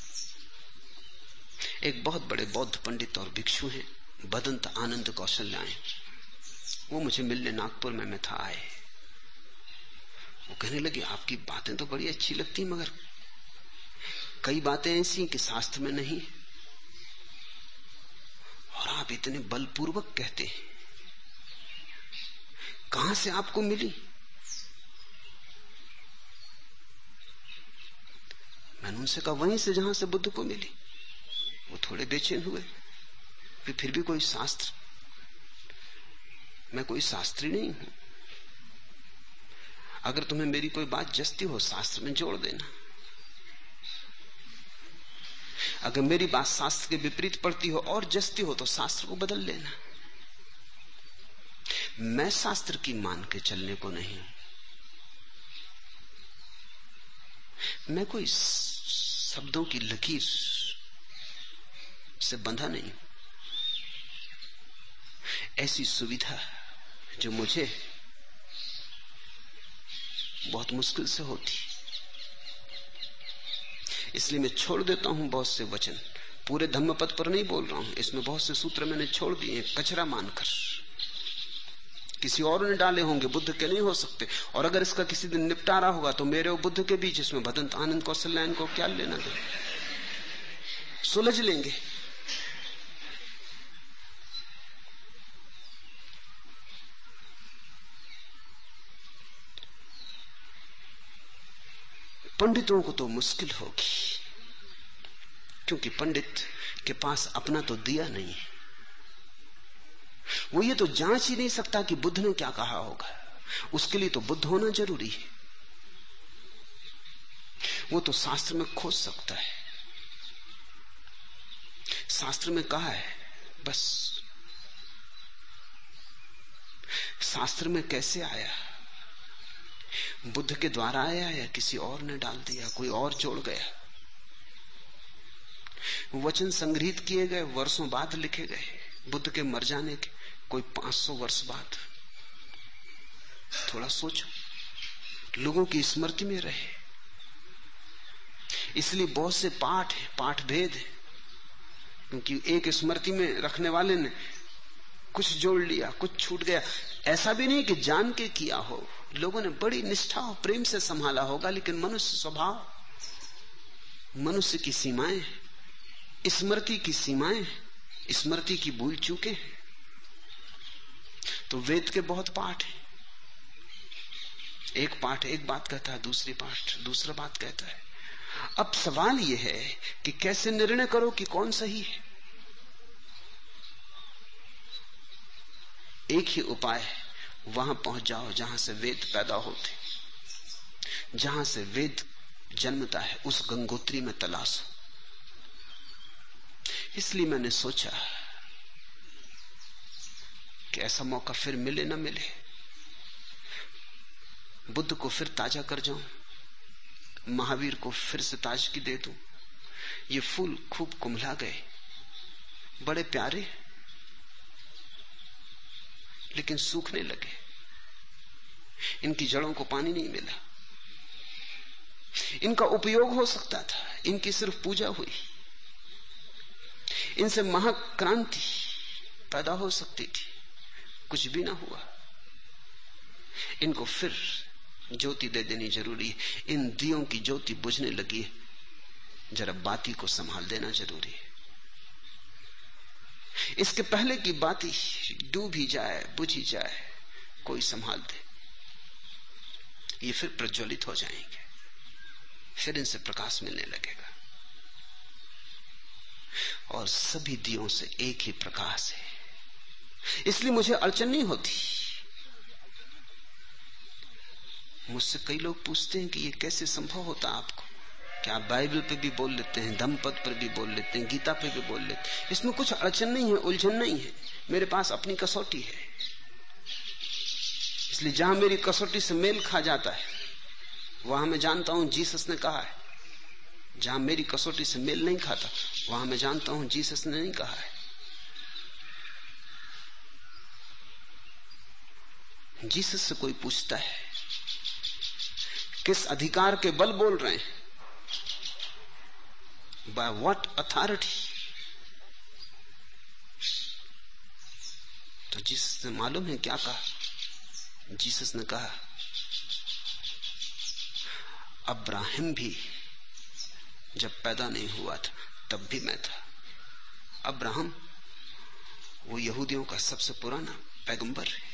A: एक बहुत बड़े बौद्ध पंडित और भिक्षु हैं, बदंत आनंद कौशल्याएं, वो मुझे मिलने नागपुर में था आए। वो कहने लगे आपकी बातें तो बड़ी अच्छी लगती, मगर कई बातें ऐसी कि शास्त्र में नहीं, और आप इतने बलपूर्वक कहते हैं, कहां से आपको मिली? मैंने उनसे कहा वहीं से जहां से बुद्ध को मिली। वो थोड़े बेचैन हुए कि फिर भी कोई शास्त्र, मैं कोई शास्त्री नहीं हूं, अगर तुम्हें मेरी कोई बात जचती हो शास्त्र में जोड़ देना, अगर मेरी बात शास्त्र के विपरीत पड़ती हो और जचती हो तो शास्त्र को बदल लेना। मैं शास्त्र की मान के चलने को नहीं, मैं कोई शब्दों की लकीर से बंधा नहीं। ऐसी सुविधा जो मुझे बहुत मुश्किल से होती, इसलिए मैं छोड़ देता हूं बहुत से वचन। पूरे धम्मपद पर नहीं बोल रहा हूं, इसमें बहुत से सूत्र मैंने छोड़ दिए कचरा मानकर। किसी और ने डाले होंगे, बुद्ध के नहीं हो सकते। और अगर इसका किसी दिन निपटारा होगा तो मेरे और बुद्ध के बीच इसमें बदंत आनंद कौशल्यायन को क्या लेना देना, सुलझ लेंगे। पंडितों को तो मुश्किल होगी, क्योंकि पंडित के पास अपना तो दिया नहीं है। वो ये तो जांच ही नहीं सकता कि बुद्ध ने क्या कहा होगा, उसके लिए तो बुद्ध होना जरूरी है। वो तो शास्त्र में खोज सकता है, शास्त्र में कहा है बस। शास्त्र में कैसे आया, बुद्ध के द्वारा आया या किसी और ने डाल दिया, कोई और जोड़ गया? वचन संग्रहित किए गए, वर्षों बाद लिखे गए, बुद्ध के मर जाने के कोई 500 वर्ष बाद। थोड़ा सोचो, लोगों की स्मृति में रहे। इसलिए बहुत से पाठ है, पाठ भेद है, क्योंकि एक स्मृति में रखने वाले ने कुछ जोड़ लिया, कुछ छूट गया। ऐसा भी नहीं कि जान के किया हो, लोगों ने बड़ी निष्ठा और प्रेम से संभाला होगा, लेकिन मनुष्य स्वभाव, मनुष्य की सीमाएं, स्मृति की सीमाएं, स्मृति की भूल चूके हैं। तो वेद के बहुत पाठ हैं, एक पाठ एक बात कहता है, दूसरी पाठ दूसरा बात कहता है। अब सवाल यह है कि कैसे निर्णय करो कि कौन सही है। एक ही उपाय है, वहां पहुंच जाओ जहां से वेद पैदा होते, जहां से वेद जन्मता है, उस गंगोत्री में तलाशो। इसलिए मैंने सोचा कि ऐसा मौका फिर मिले ना मिले, बुद्ध को फिर ताजा कर जाऊं, महावीर को फिर से ताजगी दे दूं। ये फूल खूब कुम्हला गए, बड़े प्यारे, लेकिन सूखने लगे, इनकी जड़ों को पानी नहीं मिला। इनका उपयोग हो सकता था, इनकी सिर्फ पूजा हुई, इनसे महाक्रांति पैदा हो सकती थी, कुछ भी ना हुआ। इनको फिर ज्योति दे देनी जरूरी है। इन दियों की ज्योति बुझने लगी है, जरा बाती को संभाल देना जरूरी है। इसके पहले की बाती डूब ही जाए, बुझ ही जाए, कोई संभाल दे, ये फिर प्रज्वलित हो जाएंगे, फिर इनसे प्रकाश मिलने लगेगा। और सभी दियों से एक ही प्रकाश है, इसलिए मुझे अड़चन नहीं होती। मुझसे कई लोग पूछते हैं कि ये कैसे संभव होता आपको, क्या आप बाइबल पे भी बोल लेते हैं, धम्मपद पर भी बोल लेते हैं, गीता पे भी बोल लेते हैं, इसमें कुछ अड़चन नहीं है, उलझन नहीं है, मेरे पास अपनी कसौटी है। इसलिए जहां मेरी कसौटी से मेल खा जाता है वहां मैं जानता हूं जीसस ने कहा है, जहां मेरी कसौटी से मेल नहीं खाता वहां मैं जानता हूं जीसस ने नहीं कहा है। जीसस से कोई पूछता है किस अधिकार के बल बोल रहे हैं, बाय व्हाट अथॉरिटी, तो जीसस ने मालूम है क्या कहा? जीसस ने कहा अब्राहम भी जब पैदा नहीं हुआ था तब भी मैं था। अब्राहम वो यहूदियों का सबसे पुराना पैगंबर है।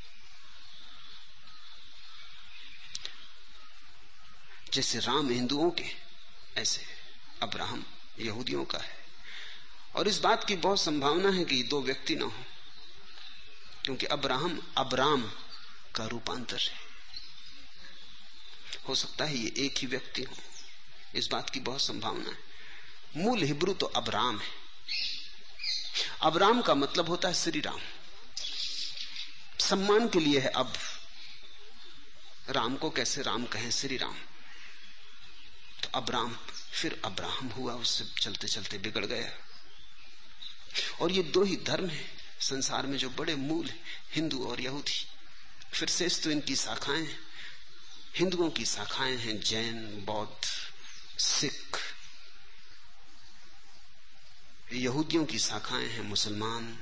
A: जैसे राम हिंदुओं के, ऐसे अब्राहम यहूदियों का है। और इस बात की बहुत संभावना है कि दो व्यक्ति ना हो, क्योंकि अब्राहम अब्राम का रूपांतर है। हो सकता है ये एक ही व्यक्ति हो, इस बात की बहुत संभावना है। मूल हिब्रू तो अब्राम है। अब्राम का मतलब होता है श्री राम, सम्मान के लिए है। अब राम को कैसे राम कहें, श्री राम, तो अब्राम फिर अब्राहम हुआ, उससे चलते चलते बिगड़ गया। और ये दो ही धर्म है संसार में जो बड़े मूल है, हिंदू और यहूदी। फिर शेष तो इनकी शाखाएं हैं। हिंदुओं की शाखाएं हैं जैन, बौद्ध, सिख। यहूदियों की शाखाएं हैं मुसलमान,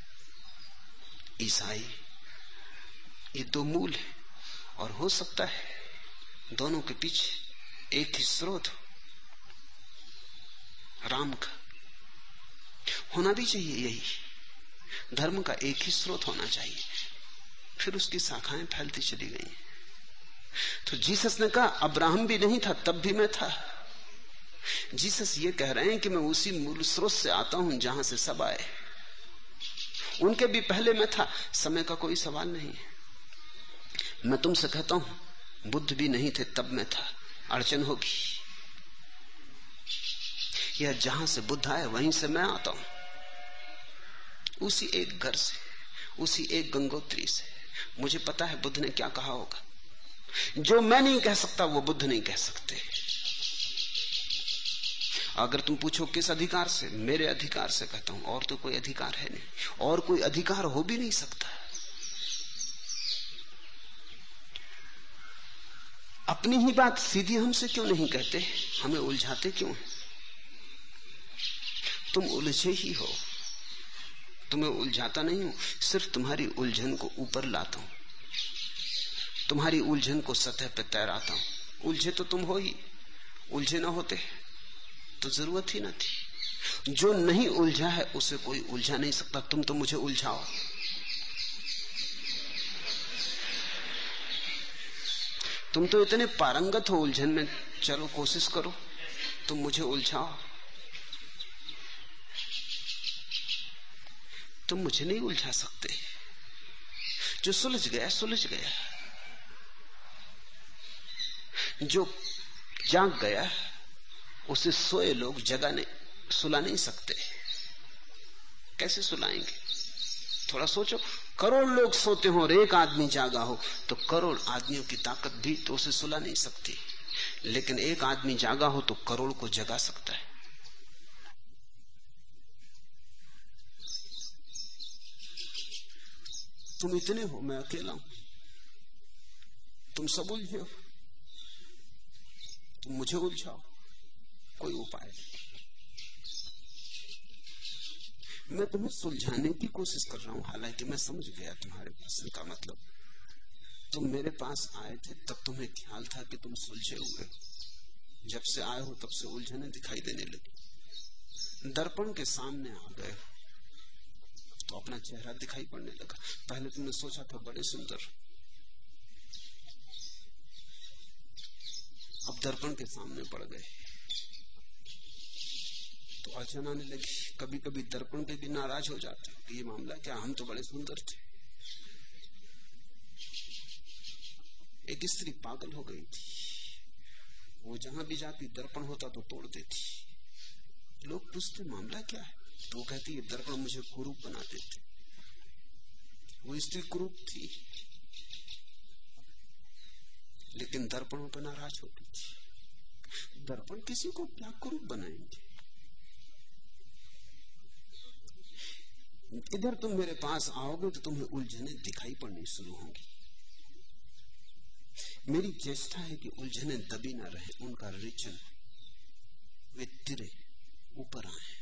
A: ईसाई। ये दो मूल है और हो सकता है दोनों के पीछे एक ही स्रोत हो, राम का। होना भी चाहिए, यही धर्म का एक ही स्रोत होना चाहिए, फिर उसकी शाखाएं फैलती चली गई। तो जीसस ने कहा अब्राहम भी नहीं था तब भी मैं था। जीसस ये कह रहे हैं कि मैं उसी मूल स्रोत से आता हूं जहां से सब आए। उनके भी पहले मैं था, समय का कोई सवाल नहीं है। मैं तुमसे कहता हूं बुद्ध भी नहीं थे तब मैं था, अड़चन होगी। या जहां से बुद्ध आए वहीं से मैं आता हूं, उसी एक घर से, उसी एक गंगोत्री से। मुझे पता है बुद्ध ने क्या कहा होगा। जो मैं नहीं कह सकता वो बुद्ध नहीं कह सकते। अगर तुम पूछो किस अधिकार से, मेरे अधिकार से कहता हूं, और तो कोई अधिकार है नहीं, और कोई अधिकार हो भी नहीं सकता। अपनी ही बात सीधी हमसे क्यों नहीं कहते, हमें उलझाते क्यों हैं? तुम उलझे ही हो, तुम्हें उलझाता नहीं हूं, सिर्फ तुम्हारी उलझन को ऊपर लाता हूं, तुम्हारी उलझन को सतह पर तैराता हूं। उलझे तो तुम हो ही, उलझे ना होते तो जरूरत ही ना थी। जो नहीं उलझा है उसे कोई उलझा नहीं सकता। तुम तो मुझे उलझाओ, तुम तो इतने पारंगत हो उलझन में, चलो कोशिश करो, तुम मुझे उलझाओ। तुम मुझे नहीं उलझा सकते। जो सुलझ गया सुलझ गया, जो जाग गया उसे सोए लोग जगा नहीं, सुला नहीं सकते। कैसे सुलाएंगे? थोड़ा सोचो, करोड़ लोग सोते हो और एक आदमी जागा हो, तो करोड़ आदमियों की ताकत भी तो उसे सुला नहीं सकती। लेकिन एक आदमी जागा हो तो करोड़ को जगा सकता है। तुम इतने हो, मैं अकेला हूं, तुम सब उलझे हो, तुम मुझे उलझाओ, कोई उपाय नहीं। मैं तुम्हें सुलझाने की कोशिश कर रहा हूं, हालांकि मैं समझ गया तुम्हारे प्रश्न का मतलब। तुम मेरे पास आए थे तब तुम्हें ख्याल था कि तुम सुलझे हुए, जब से आए हो तब से उलझने दिखाई देने लगी। दर्पण के सामने आ गए तो अपना चेहरा दिखाई पड़ने लगा। पहले तुमने सोचा था बड़े सुंदर, अब दर्पण के सामने पड़ गए तो अड़चन आने लगी। कभी कभी दर्पण पे भी नाराज हो जाते कि ये मामला क्या, हम तो बड़े सुंदर थे। एक स्त्री पागल हो गई थी, वो जहां भी जाती दर्पण होता तो तोड़ देती। लोग पूछते मामला क्या है, तो वो कहती ये दर्पण मुझे कुरूप बना देते। वो स्त्री कुरूप थी लेकिन दर्पणों पर नाराज होती थी। दर्पण किसी को क्या कुरूप बनाएंगे। इधर तुम मेरे पास आओगे तो तुम्हें उलझने दिखाई पड़नी शुरू होंगी। मेरी चेष्टा है कि उलझने दबी ना रहे, उनका रिचन वे तिरे ऊपर आए,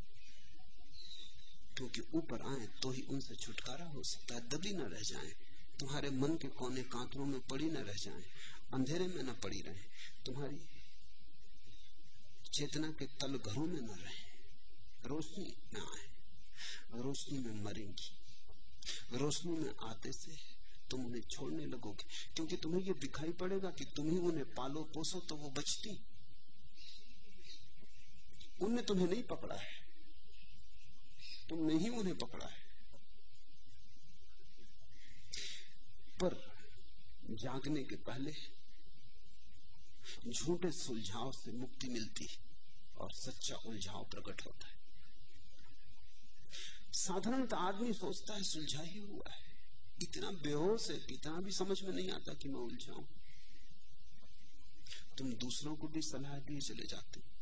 A: क्योंकि ऊपर आए तो ही उनसे छुटकारा हो सकता है। दबी ना रह जाएं, तुम्हारे मन के कोने कांतरों में पड़ी ना रह जाएं, अंधेरे में ना पड़ी रहे, तुम्हारी चेतना के तल घरों में ना रहे, रोशनी में आए। रोशनी में मरेंगी। रोशनी में आते से तुम उन्हें छोड़ने लगोगे, क्योंकि तुम्हें यह दिखाई पड़ेगा कि तुम ही उन्हें पालो पोसो तो वो बचती। उनने तुम्हें नहीं पकड़ा है, तुमने ही उन्हें पकड़ा है। पर जागने के पहले झूठे सुलझाव से मुक्ति मिलती और सच्चा उलझाव प्रकट होता है। साधारणतः आदमी सोचता है सुलझा ही हुआ है, इतना बेहोश है कि इतना भी समझ में नहीं आता कि मैं उलझाऊं। तुम दूसरों को भी सलाह दिए चले जाते हो,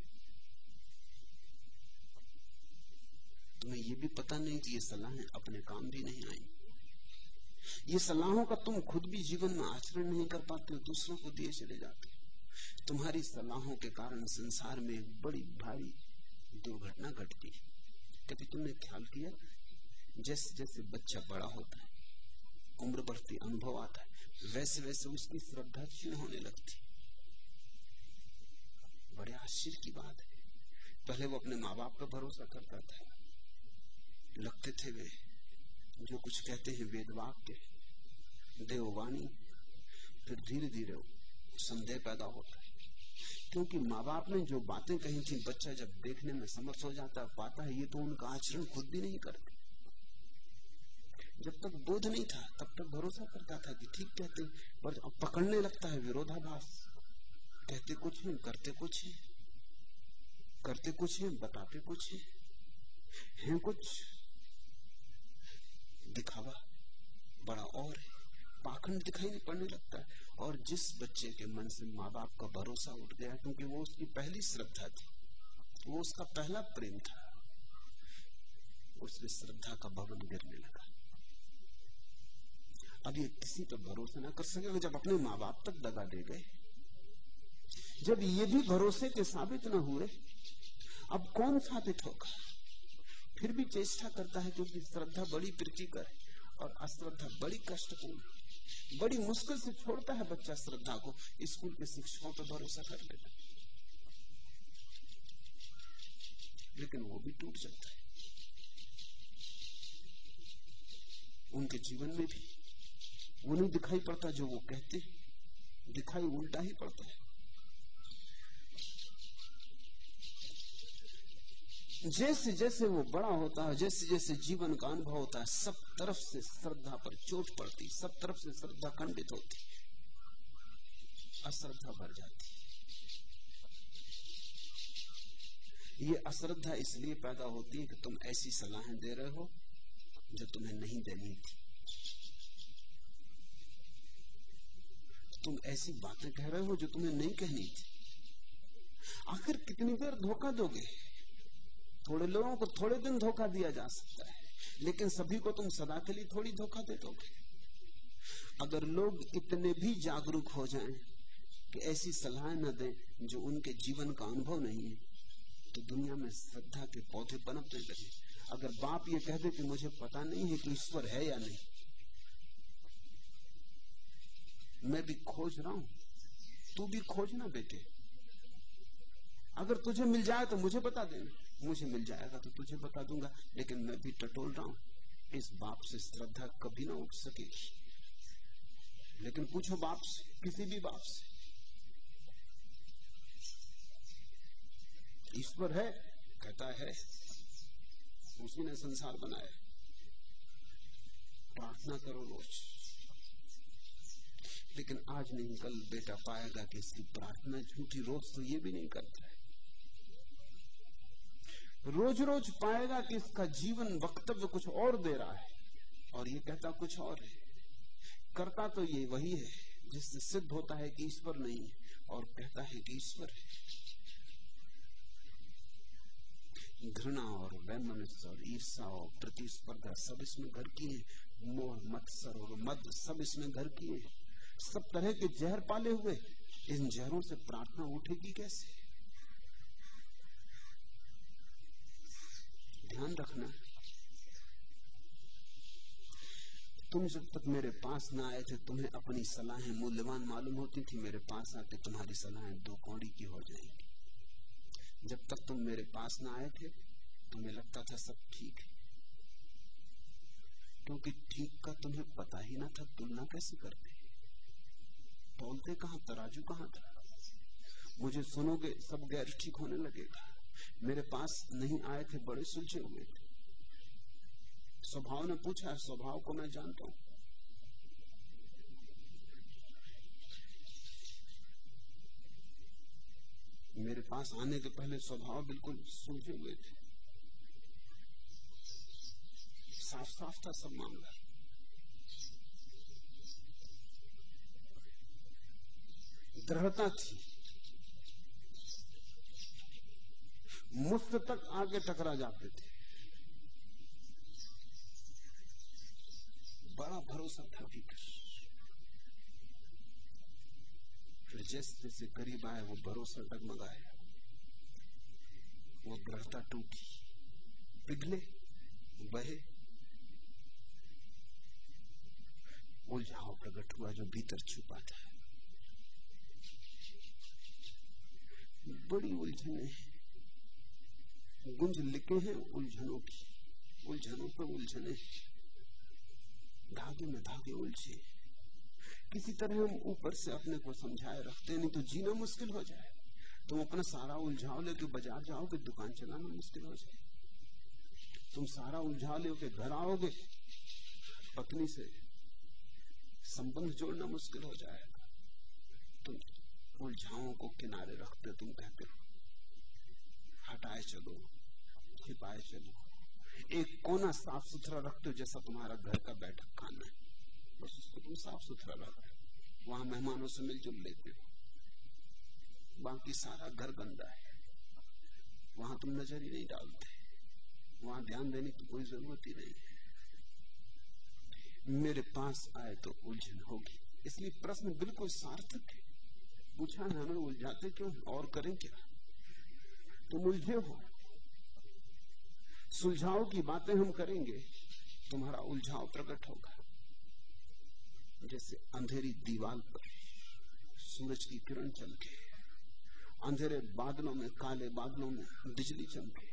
A: तुम्हें यह भी पता नहीं कि ये सलाहें अपने काम भी नहीं आई। ये सलाहों का तुम खुद भी जीवन में आचरण नहीं कर पाते हो, दूसरों को दिए चले जाते हो। तुम्हारी सलाहों के कारण संसार में एक बड़ी भारी दुर्घटना घटती है। कभी तुमने ख्याल किया, जैसे जैसे बच्चा बड़ा होता है, उम्र बढ़ती, अनुभव आता है, वैसे वैसे उसकी श्रद्धा क्षीण होने लगती। बड़े आश्चर्य की बात है। पहले वो अपने माँ बाप पर भरोसा करता था, लगते थे वे जो कुछ कहते हैं वेद वाक्य, देववाणी। फिर धीरे धीरे संदेह पैदा होता है, क्योंकि माँ बाप ने जो बातें कही थी बच्चा जब देखने में समर्थ हो जाता है, पाता है ये तो उनका आचरण खुद भी नहीं करते। जब तक बोध नहीं था तब तक भरोसा करता था कि ठीक कहते, पर अब पकड़ने लगता है विरोधाभास। कहते कुछ नहीं, करते कुछ है, करते कुछ है, बताते कुछ है कुछ, दिखावा बड़ा और है, पाखंड दिखाई नहीं पड़ने लगता है। और जिस बच्चे के मन से माँ बाप का भरोसा उठ गया, क्योंकि वो उसकी पहली श्रद्धा थी, वो उसका पहला प्रेम था, उसमें श्रद्धा का भवन गिरने लगा। अब ये किसी पर भरोसा ना कर सकेगा। जब अपने माँ बाप तक दगा दे गए, जब ये भी भरोसे के साबित ना हुए, अब कौन साबित होगा? फिर भी चेष्टा करता है, क्योंकि श्रद्धा बड़ी प्रीतिकर है और अश्रद्धा बड़ी कष्टपूर्ण। बड़ी मुश्किल से छोड़ता है बच्चा श्रद्धा को। स्कूल के शिक्षकों पर भरोसा कर लेता है, लेकिन वो भी टूट जाता है। उनके जीवन में भी वो नहीं दिखाई पड़ता जो वो कहते, दिखाई उल्टा ही पड़ता है। जैसे जैसे वो बड़ा होता है, जैसे जैसे जीवन का अनुभव होता है, सब तरफ से श्रद्धा पर चोट पड़ती, सब तरफ से श्रद्धा खंडित होती, अश्रद्धा बढ़ जाती। ये अश्रद्धा इसलिए पैदा होती है कि तुम ऐसी सलाहें दे रहे हो जो तुम्हें नहीं देनी थी, तुम ऐसी बातें कह रहे हो जो तुम्हें नहीं कहनी थी। आखिर कितनी देर धोखा दोगे? थोड़े लोगों को थोड़े दिन धोखा दिया जा सकता है, लेकिन सभी को तुम सदा के लिए थोड़ी धोखा दे दोगे। अगर लोग इतने भी जागरूक हो जाएं कि ऐसी सलाह न दें जो उनके जीवन का अनुभव नहीं है, तो दुनिया में श्रद्धा के पौधे पनपने लगे। अगर बाप ये कह दे कि मुझे पता नहीं है कि ईश्वर है या नहीं, मैं भी खोज रहा हूं, तू भी खोजना बेटे, अगर तुझे मिल जाए तो मुझे बता देना, मुझे मिल जाएगा तो तुझे बता दूंगा। लेकिन मैं भी टटोल रहा हूं, इस बाप से श्रद्धा कभी ना उठ सकेगी। लेकिन पूछो बाप से, किसी भी बाप से, ईश्वर है? कहता है उसी ने संसार बनाया। प्रार्थना करो रोज, लेकिन आज नहीं कल बेटा पाएगा कि इसकी प्रार्थना झूठी। रोज तो ये भी नहीं करता है, रोज रोज पाएगा कि इसका जीवन वक्तव्य कुछ और दे रहा है और ये कहता कुछ और है। करता तो ये वही है जिससे सिद्ध होता है कि ईश्वर नहीं है और कहता है कि ईश्वर है। घृणा और वैमनस्य और ईर्ष्या और प्रतिस्पर्धा सब इसमें घर की है। मोह मत्सर और मद सब इसमें घर की है। सब तरह के जहर पाले हुए, इन जहरों से प्रार्थना उठेगी कैसे? ध्यान रखना, तुम जब तक मेरे पास ना आए थे तुम्हें अपनी सलाहें मूल्यवान मालूम होती थी। मेरे पास आके तुम्हारी सलाहें दो कौड़ी की हो जाएंगी। जब तक तुम मेरे पास ना आए थे तुम्हें लगता था सब ठीक है, क्योंकि ठीक का तुम्हें पता ही ना था। तुलना कैसे करते, तौलते कहां, तराजू कहां था? मुझे सुनोगे सब गैर ठीक होने लगेगा। मेरे पास नहीं आए थे, बड़े सुलझे हुए थे। स्वभाव ने पूछा, स्वभाव को मैं जानता हूं। मेरे पास आने के पहले स्वभाव बिल्कुल सुलझे हुए थे, साफ साफ था सब मामला। दृढ़ता थी, मुझसे तक आगे टकरा जाते थे। बड़ा भरोसा था भीतर। फिर जैसे जैसे करीब आए वो भरोसा डगमगाया, वो दृढ़ता टूटी, पिघले, बहे, उलझाव प्रकट हुआ जो भीतर छुपा था। बड़ी उलझने, गुंज लिखे हैं उलझनों की, उलझनों पर उलझने, धागे में धागे उलझे। किसी तरह हम ऊपर से अपने को समझाए रखते, नहीं तो जीना मुश्किल हो जाए। तुम अपना सारा उलझाव लेके बाजार जाओगे, दुकान चलाना मुश्किल हो जाए। तुम सारा उलझाव लेके घर आओगे, पत्नी से संबंध जोड़ना मुश्किल हो जाएगा। तुम उलझावों को किनारे रखते हो, तुम कहते हो हटाए चलो, छिपाए चलो। एक कोना साफ सुथरा रखते हो जैसा तुम्हारा घर का बैठक खाना है, बस उसको तुम साफ सुथरा रखते हो। वहां मेहमानों से मिलजुल लेते हो, बाकी सारा घर गंदा है, वहां तुम नजर ही नहीं डालते, वहां ध्यान देने की कोई जरूरत ही नहीं है। मेरे पास आए तो उलझन होगी, इसलिए प्रश्न बिल्कुल सार्थक है। पूछा है हमें उलझाते क्यों और करें क्या? तुम उलझे हो, सुलझाव की बातें हम करेंगे, तुम्हारा उलझाव प्रकट होगा। जैसे अंधेरी दीवार पर सूरज की किरण चमके, अंधेरे बादलों में, काले बादलों में बिजली चमके।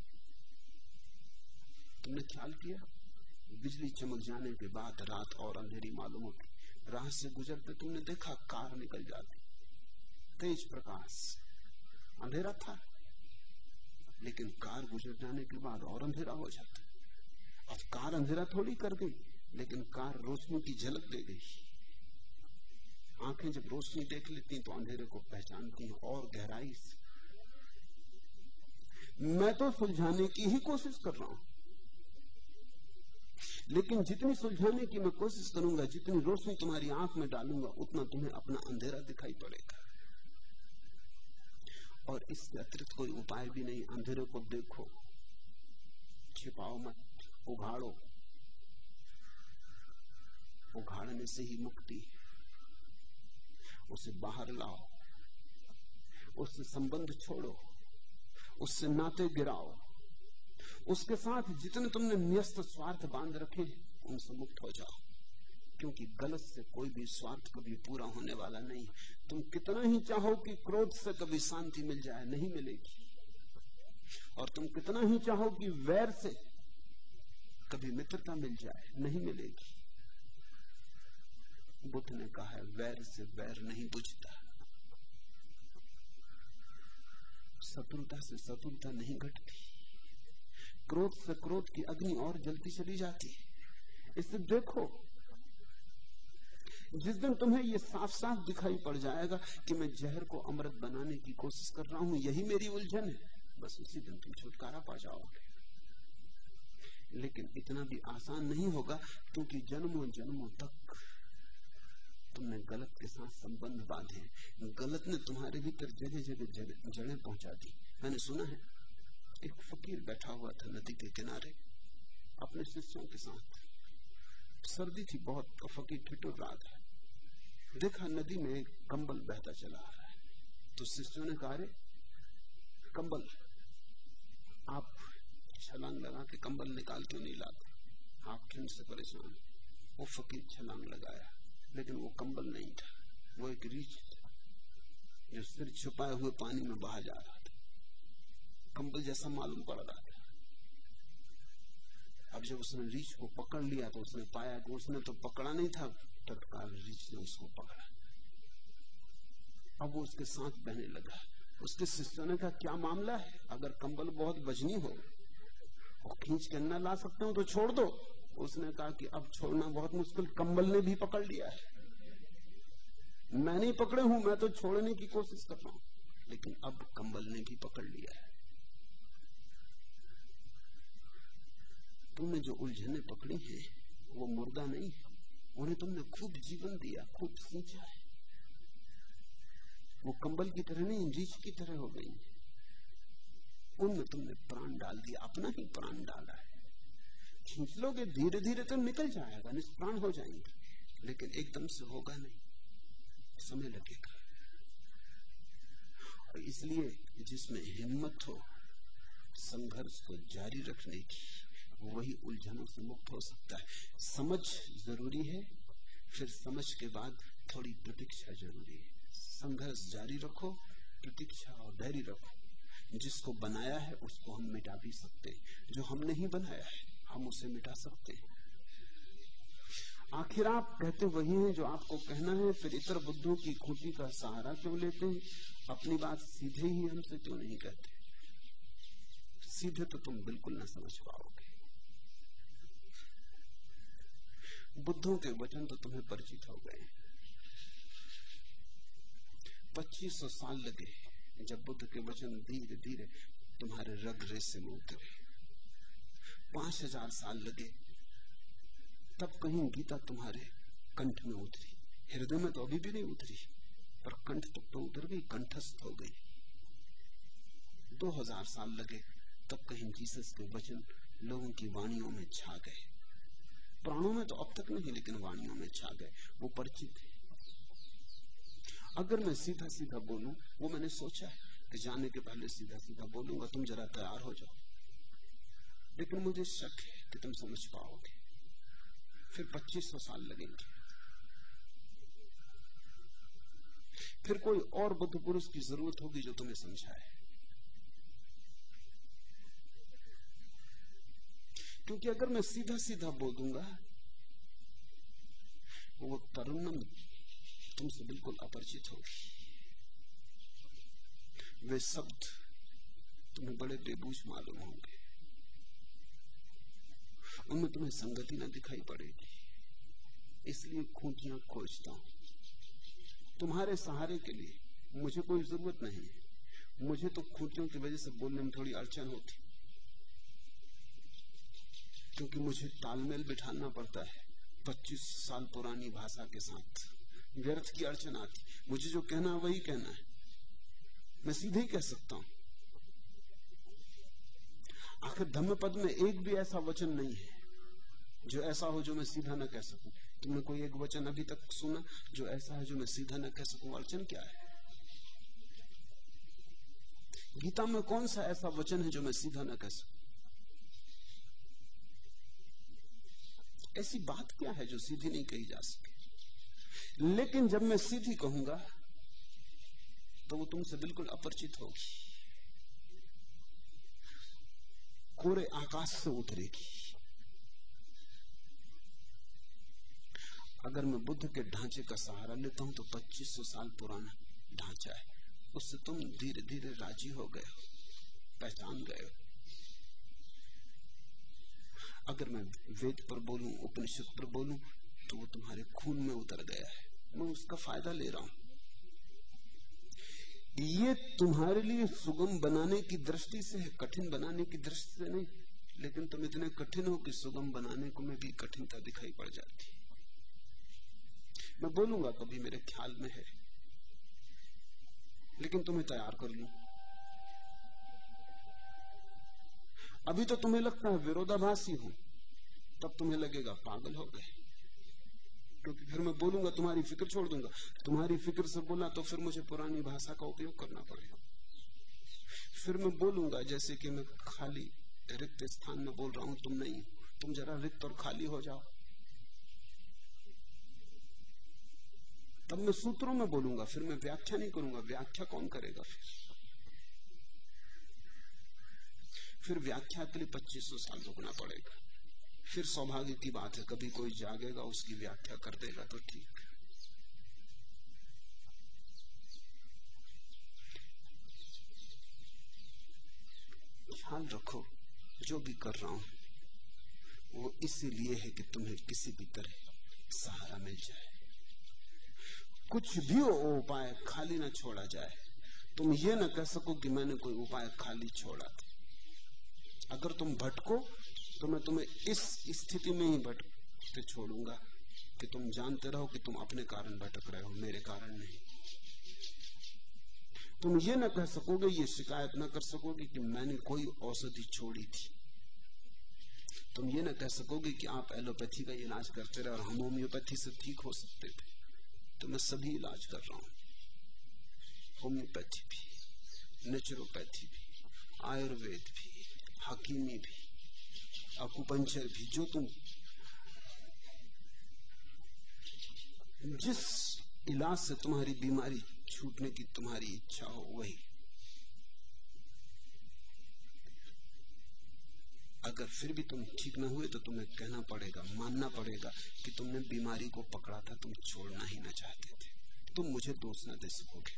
A: तुमने ख्याल किया, बिजली चमक जाने के बाद रात और अंधेरी मालूम होती। राह से गुजरते तुमने देखा कार निकल जाती, तेज प्रकाश, अंधेरा था, लेकिन कार गुजर जाने के बाद और अंधेरा हो जाता। अब कार अंधेरा थोड़ी कर गई, लेकिन कार रोशनी की झलक दे गई। आंखें जब रोशनी देख लेती तो अंधेरे को पहचानती हैं और गहराई से। मैं तो सुलझाने की ही कोशिश कर रहा हूं, लेकिन जितनी सुलझाने की मैं कोशिश करूंगा, जितनी रोशनी तुम्हारी आंख में डालूंगा, उतना तुम्हें अपना अंधेरा दिखाई पड़ेगा। और इसके अतिरिक्त कोई उपाय भी नहीं। अंधेरे को देखो, छिपाओ मत, उघाड़ो। उघाड़ने से ही मुक्ति, उसे बाहर लाओ, उससे संबंध छोड़ो, उससे नाते गिराओ, उसके साथ जितने तुमने न्यस्त स्वार्थ बांध रखे उनसे मुक्त हो जाओ। क्योंकि गलत से कोई भी स्वार्थ कभी पूरा होने वाला नहीं। तुम कितना ही चाहो कि क्रोध से कभी शांति मिल जाए, नहीं मिलेगी। और तुम कितना ही चाहो कि वैर से कभी मित्रता मिल जाए, नहीं मिलेगी। बुद्ध ने कहा है, वैर से वैर नहीं बुझता, शत्रुता से शत्रुता नहीं घटती, क्रोध से क्रोध की अग्नि और जलती चली जाती है। इसे देखो, जिस दिन तुम्हें यह साफ साफ दिखाई पड़ जाएगा कि मैं जहर को अमृत बनाने की कोशिश कर रहा हूं, यही मेरी उलझन है, बस उसी दिन तुम छुटकारा पा जाओगे। लेकिन इतना भी आसान नहीं होगा, क्योंकि जन्मों जन्मों तक तुमने गलत के साथ संबंध बांधे। गलत ने तुम्हारे भीतर जगह जगह जड़ें पहुंचा दी। मैंने सुना है, एक फकीर बैठा हुआ था नदी के किनारे अपने शिष्यों के साथ, सर्दी थी बहुत, तो फकीर ठिठुर रहा था। देखा नदी में एक कंबल बहता चला आ रहा है, तो शिष्यों ने कहा, अरे कंबल, आप छलांग लगा के कंबल निकाल क्यों नहीं लाते, आप ठंड से परेशान। वो फकीर छलांग लगाया, लेकिन वो कंबल नहीं था, वो एक रीछ था जो सिर छुपाए हुए पानी में बहा जा रहा था। कंबल जैसा मालूम पड़ रहा था। अब जब उसने रीछ को पकड़ लिया तो उसने पाया कि उसने तो पकड़ा नहीं था, तत्काल रीछ ने उसको पकड़ा। अब वो उसके साथ बहने लगा। उसके शिष्यों ने कहा, क्या मामला है, अगर कंबल बहुत वजनी हो और खींच के न ला सकते हो तो छोड़ दो। उसने कहा कि अब छोड़ना बहुत मुश्किल, कंबल ने भी पकड़ लिया है, मैं नहीं पकड़े हूं, मैं तो छोड़ने की कोशिश कर रहा हूं, लेकिन अब कंबल ने भी पकड़ लिया है। तुमने जो उलझने पकड़ी हैं वो मुर्दा नहीं, उन्हें तुमने खूब जीवन दिया, खूब सींचा है। वो कंबल की तरह नहीं, रीछ की तरह हो गई। उनमें तुमने प्राण डाल दिया, अपना ही प्राण डाला है। खींच लोगे धीरे धीरे तो निकल जाएगा, निष्प्राण हो जाएंगे, लेकिन एकदम से होगा नहीं, समय लगेगा। और इसलिए जिसमें हिम्मत हो संघर्ष को जारी रखने की, वही उलझनों से मुक्त हो सकता है। समझ जरूरी है, फिर समझ के बाद थोड़ी प्रतीक्षा जरूरी है। संघर्ष जारी रखो, प्रतीक्षा और धैर्य रखो। जिसको बनाया है उसको हम मिटा भी सकते हैं, जो हम नहीं बनाया है हम उसे मिटा सकते हैं। आखिर आप कहते वही हैं जो आपको कहना है, फिर इतर बुद्धों की खूंटी का सहारा क्यों लेते हैं? अपनी बात सीधे ही हमसे क्यों नहीं कहते? सीधे तो तुम बिल्कुल न समझ पाओगे। बुद्धों के वचन तो तुम्हें परिचित हो गए। 2500 साल लगे जब बुद्ध के वचन धीरे धीरे तुम्हारे रग रेशे में उतरे। 5000 साल लगे तब कहीं गीता तुम्हारे कंठ में उतरी। हृदय में तो अभी भी नहीं उतरी, पर कंठ तक तो उतर गई, कंठस्थ हो गई। 2000 साल लगे तब कहीं जीसस के वचन लोगों की वाणियों में छा गए। प्राणों में तो अब तक नहीं, लेकिन वाणियों में छा गए, वो परिचित है। अगर मैं सीधा सीधा बोलूं, वो मैंने सोचा है कि जाने के पहले सीधा सीधा बोलूंगा, तुम जरा तैयार हो जाओ, लेकिन मुझे शक है कि तुम समझ पाओगे। फिर 2500 साल लगेंगे, फिर कोई और बुद्ध पुरुष की जरूरत होगी जो तुम्हें समझाए। क्योंकि अगर मैं सीधा सीधा बोल दूंगा, वो तरुणम तुमसे बिल्कुल अपरिचित होगी। वे शब्द तुम्हें बड़े बेबूझ मालूम होंगे, उनमें तुम्हें संगति न दिखाई पड़ेगी। इसलिए खूंटियां खोजता हूं तुम्हारे सहारे के लिए। मुझे कोई जरूरत नहीं है, मुझे तो खूंटियों की वजह से बोलने में थोड़ी अड़चन होती, क्योंकि मुझे तालमेल बिठाना पड़ता है 25 साल पुरानी भाषा के साथ। व्यर्थ की अड़चन आती। मुझे जो कहना है वही कहना है, मैं सीधे ही कह सकता हूं। आखिर धम्मपद में एक भी ऐसा वचन नहीं है जो ऐसा हो जो मैं सीधा न कह सकूं। तुमने कोई एक वचन अभी तक सुना जो ऐसा है जो मैं सीधा न कह सकूं? अड़चन क्या है? गीता में कौन सा ऐसा वचन है जो मैं सीधा न कह सकूं? ऐसी बात क्या है जो सीधी नहीं कही जा सके? लेकिन जब मैं सीधी कहूंगा तो वो तुमसे बिल्कुल अपरिचित होगी, कोरे आकाश से उतरेगी। अगर मैं बुद्ध के ढांचे का सहारा लेता हूं तो 2500 साल पुराना ढांचा है, उससे तुम धीरे धीरे राजी हो गए हो, पहचान गए हो। अगर मैं वेद पर बोलूं, उपनिषद पर बोलूं, तो वो तुम्हारे खून में उतर गया है, मैं उसका फायदा ले रहा हूं। ये तुम्हारे लिए सुगम बनाने की दृष्टि से है, कठिन बनाने की दृष्टि से नहीं। लेकिन तुम इतने कठिन हो कि सुगम बनाने को में भी कठिनता दिखाई पड़ जाती। मैं बोलूंगा कभी, मेरे ख्याल में है, लेकिन तुम्हें तैयार कर लूं। अभी तो तुम्हें लगता है विरोधाभासी हूं, तब तुम्हें लगेगा पागल हो गए, क्योंकि फिर मैं बोलूंगा तुम्हारी फिक्र छोड़ दूंगा। तुम्हारी फिक्र से बोला तो फिर मुझे पुरानी भाषा का उपयोग करना पड़ेगा। फिर मैं बोलूंगा जैसे कि मैं खाली रिक्त स्थान में बोल रहा हूं, तुम नहीं, तुम जरा रिक्त और खाली हो जाओ। तब मैं सूत्रों में बोलूंगा, फिर मैं व्याख्या नहीं करूंगा। व्याख्या कौन करेगा? फिर व्याख्या के लिए 2500 साल रुकना पड़ेगा। फिर सौभाग्य की बात है, कभी कोई जागेगा, उसकी व्याख्या कर देगा तो ठीक। ख्याल रखो, जो भी कर रहा हूं वो इसीलिए है कि तुम्हें किसी भी तरह सहारा मिल जाए। कुछ भी हो उपाय खाली ना छोड़ा जाए। तुम ये ना कह सको कि मैंने कोई उपाय खाली छोड़ा था। अगर तुम भटको तो मैं तुम्हें इस स्थिति में ही भटकते छोड़ूंगा कि तुम जानते रहो कि तुम अपने कारण भटक रहे हो, मेरे कारण नहीं। तुम ये न कह सकोगे, ये शिकायत न कर सकोगे कि मैंने कोई औषधि छोड़ी थी। तुम ये न कह सकोगे कि आप एलोपैथी का इलाज करते रहे और हम होम्योपैथी से ठीक हो सकते थे। तो मैं सभी इलाज कर रहा हूं, होम्योपैथी भी, नेचुरोपैथी भी, आयुर्वेद भी, हकीमी भी, अकुपंचर भी। जो तुम जिस इलाज से तुम्हारी बीमारी छूटने की तुम्हारी इच्छा हो वही। अगर फिर भी तुम ठीक न हुए तो तुम्हें कहना पड़ेगा, मानना पड़ेगा कि तुमने बीमारी को पकड़ा था, तुम छोड़ना ही ना चाहते थे। तुम मुझे दोष न दे सकोगे।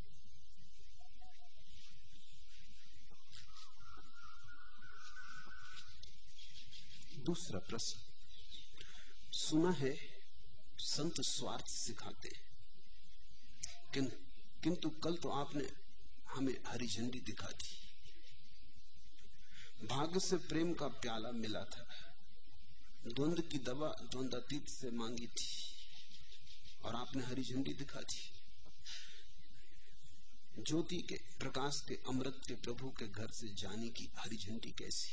A: दूसरा प्रश्न, सुना है संत स्वार्थ सिखाते, किंतु कल तो आपने हमें हरी झंडी दिखा दी। भाग्य से प्रेम का प्याला मिला था, द्वंद की दवा द्वंद्वातीत से मांगी थी और आपने हरी झंडी दिखा दी। ज्योति के प्रकाश के अमृत के प्रभु के घर से जाने की हरी झंडी कैसी?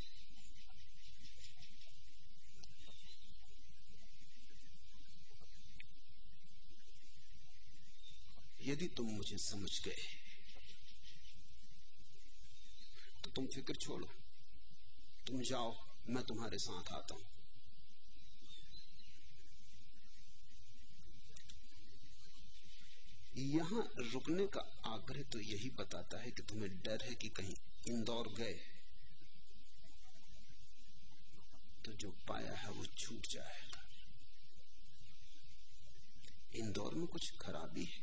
A: यदि तुम मुझे समझ गए तो तुम फिक्र छोड़ो, तुम जाओ, मैं तुम्हारे साथ आता हूं। यहां रुकने का आग्रह तो यही बताता है कि तुम्हें डर है कि कहीं इंदौर गए तो जो पाया है वो छूट जाएगा। इंदौर में कुछ खराबी है,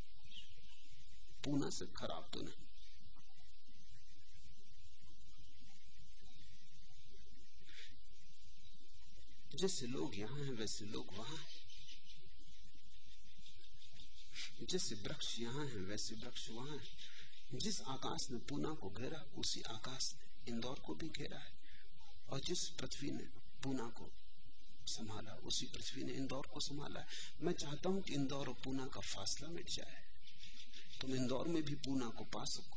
A: पूना से खराब तो नहीं। जैसे लोग यहां हैं वैसे लोग वहां हैं, जैसे वृक्ष यहां हैं वैसे वृक्ष वहां हैं। जिस आकाश ने पूना को घेरा उसी आकाश ने इंदौर को भी घेरा है, और जिस पृथ्वी ने पूना को संभाला उसी पृथ्वी ने इंदौर को संभाला है। मैं चाहता हूं कि इंदौर और पूना का फासला मिट जाए, तुम इंदौर में भी पूना को पा सको।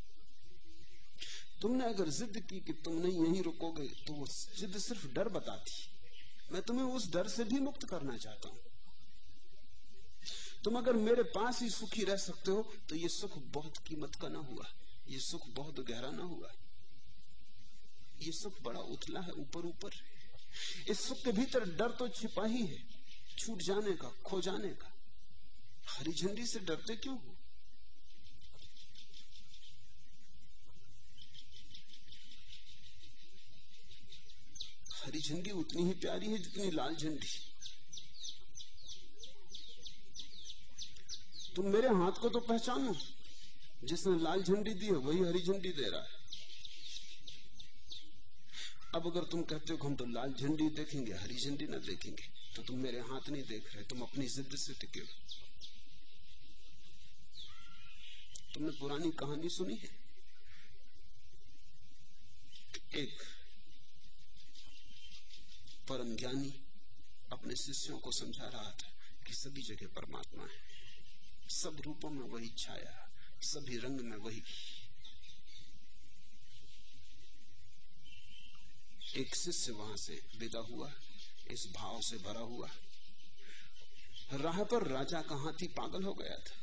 A: तुमने अगर जिद की कि तुम नहीं यहीं रुकोगे तो वो जिद सिर्फ डर बताती। मैं तुम्हें उस डर से भी मुक्त करना चाहता हूं। तुम अगर मेरे पास ही सुखी रह सकते हो तो ये सुख बहुत कीमत का ना हुआ, ये सुख बहुत गहरा ना हुआ, ये सुख बड़ा उथला है, ऊपर ऊपर। इस सुख के भीतर डर तो छिपा ही है, छूट जाने का, खो जाने का। हरी झंडी से डरते क्यों हो? हरी झंडी उतनी ही प्यारी है जितनी लाल झंडी। तुम मेरे हाथ को तो पहचानो, जिसने लाल झंडी दी है वही हरी झंडी दे रहा है। अब अगर तुम कहते हो कि हम तो लाल झंडी देखेंगे, हरी झंडी ना देखेंगे, तो तुम मेरे हाथ नहीं देख रहे, तुम अपनी जिद से टिके हो। तुमने पुरानी कहानी सुनी है, एक परम ज्ञानी अपने शिष्यों को समझा रहा था कि सभी जगह परमात्मा है, सब रूपों में वही छाया, सभी रंग में वही। एक शिष्य वहां से विदा हुआ, इस भाव से भरा हुआ। राह पर राजा का हाथी पागल हो गया था।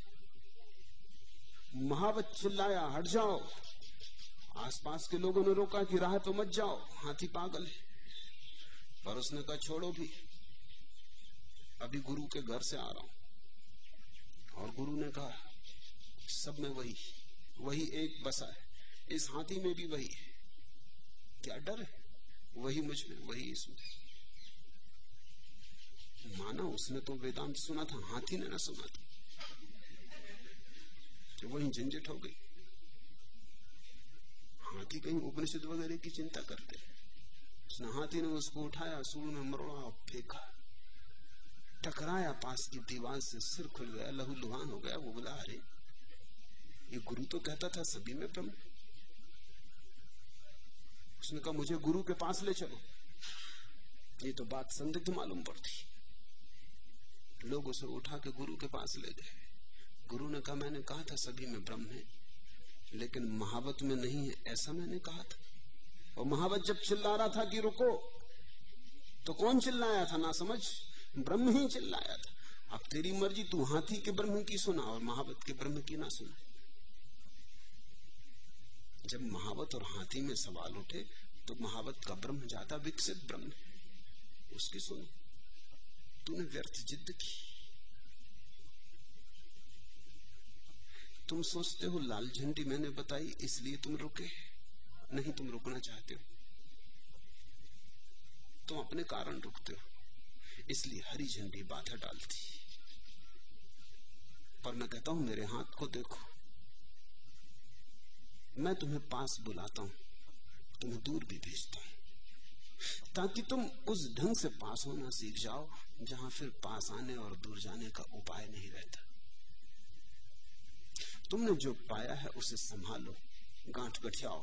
A: महावत चिल्लाया, हट जाओ। आसपास के लोगों ने रोका कि राह पे मत जाओ, हाथी पागल है। पर उसने कहा छोड़ो भी, अभी गुरु के घर से आ रहा हूं। और गुरु ने कहा सब में वही एक बसा है, इस हाथी में भी वही है, क्या डर है? वही मुझ में, वही इसमें। माना उसने तो वेदांत सुना था, हाथी ने ना सुना था। तो वही झंझट हो गई। हाथी कहीं उपनिषद वगैरह की चिंता करते, उसने हाथी ने उसको उठाया, सूर में मरोड़ा और फेंका, टकराया पास की दीवार से, सिर खुल गया, लहूलुहान हो गया। वो बोला अरे ये गुरु तो कहता था सभी में ब्रह्म। उसने कहा मुझे गुरु के पास ले चलो। ये तो बात संदिग्ध मालूम पड़ती। लोग उसे उठा के गुरु के पास ले गए। गुरु ने कहा मैंने कहा था सभी में ब्रह्म है, लेकिन महावत में नहीं है, ऐसा मैंने कहा था। और महावत जब चिल्ला रहा था कि रुको, तो कौन चिल्लाया था? ना समझ, ब्रह्म ही चिल्लाया था। अब तेरी मर्जी, तू हाथी के ब्रह्म की सुना और महावत के ब्रह्म की ना सुना। जब महावत और हाथी में सवाल उठे तो महावत का ब्रह्म ज्यादा विकसित ब्रह्म है, उसकी सुनो। तूने व्यर्थ जिद की। तुम सोचते हो लाल झंडी मैंने बताई इसलिए तुम रुके, नहीं, तुम रुकना चाहते हो, तुम अपने कारण रुकते हो, इसलिए हरी झंडी बाधा डालती। पर मैं कहता हूं मेरे हाथ को देखो, मैं तुम्हें पास बुलाता हूं, तुम्हें दूर भी भेजता हूं, ताकि तुम उस ढंग से पास होना सीख जाओ जहां फिर पास आने और दूर जाने का उपाय नहीं रहता। तुमने जो पाया है उसे संभालो, गांठ गठियाओ,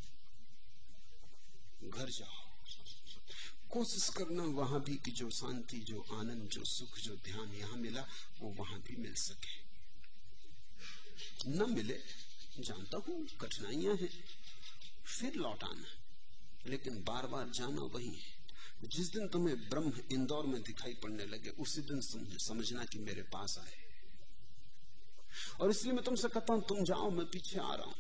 A: घर जाओ। कोशिश करना वहां भी कि जो शांति, जो आनंद, जो सुख, जो ध्यान यहां मिला वो वहां भी मिल सके। न मिले, जानता हूं कठिनाइयां हैं, फिर लौट आना, लेकिन बार बार जाना वही है। जिस दिन तुम्हें ब्रह्म इंदौर में दिखाई पड़ने लगे उसी दिन समझना कि मेरे पास आए। और इसलिए मैं तुमसे कहता हूं तुम जाओ, मैं पीछे आ रहा हूं।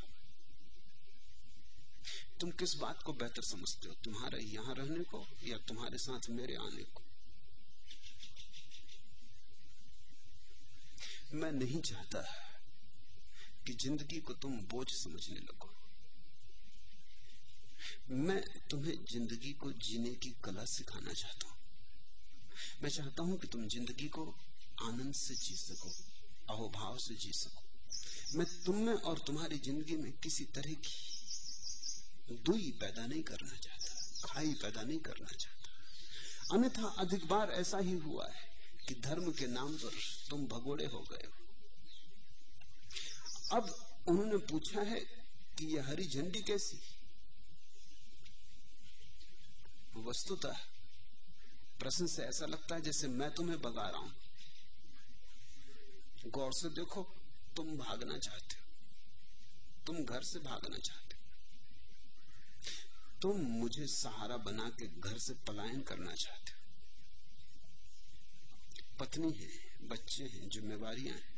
A: तुम किस बात को बेहतर समझते हो, तुम्हारे यहां रहने को या तुम्हारे साथ मेरे आने को? मैं नहीं चाहता कि जिंदगी को तुम बोझ समझने लगो। मैं तुम्हें जिंदगी को जीने की कला सिखाना चाहता हूं। मैं चाहता हूं कि तुम जिंदगी को आनंद से जी सको, अहोभाव से जी सको। मैं तुम में और तुम्हारी जिंदगी में किसी तरह की दुई पैदा नहीं करना चाहता, खाई पैदा नहीं करना चाहता। अन्यथा अधिक बार ऐसा ही हुआ है कि धर्म के नाम पर तुम भगोड़े हो गए हो। अब उन्होंने पूछा है कि यह हरी झंडी कैसी? वस्तुतः प्रश्न से ऐसा लगता है जैसे मैं तुम्हें भगा रहा हूं। गौर से देखो, तुम भागना चाहते हो, तुम घर से भागना चाहते हो, तुम मुझे सहारा बना के घर से पलायन करना चाहते हो। पत्नी है, बच्चे हैं, जिम्मेवारियां हैं,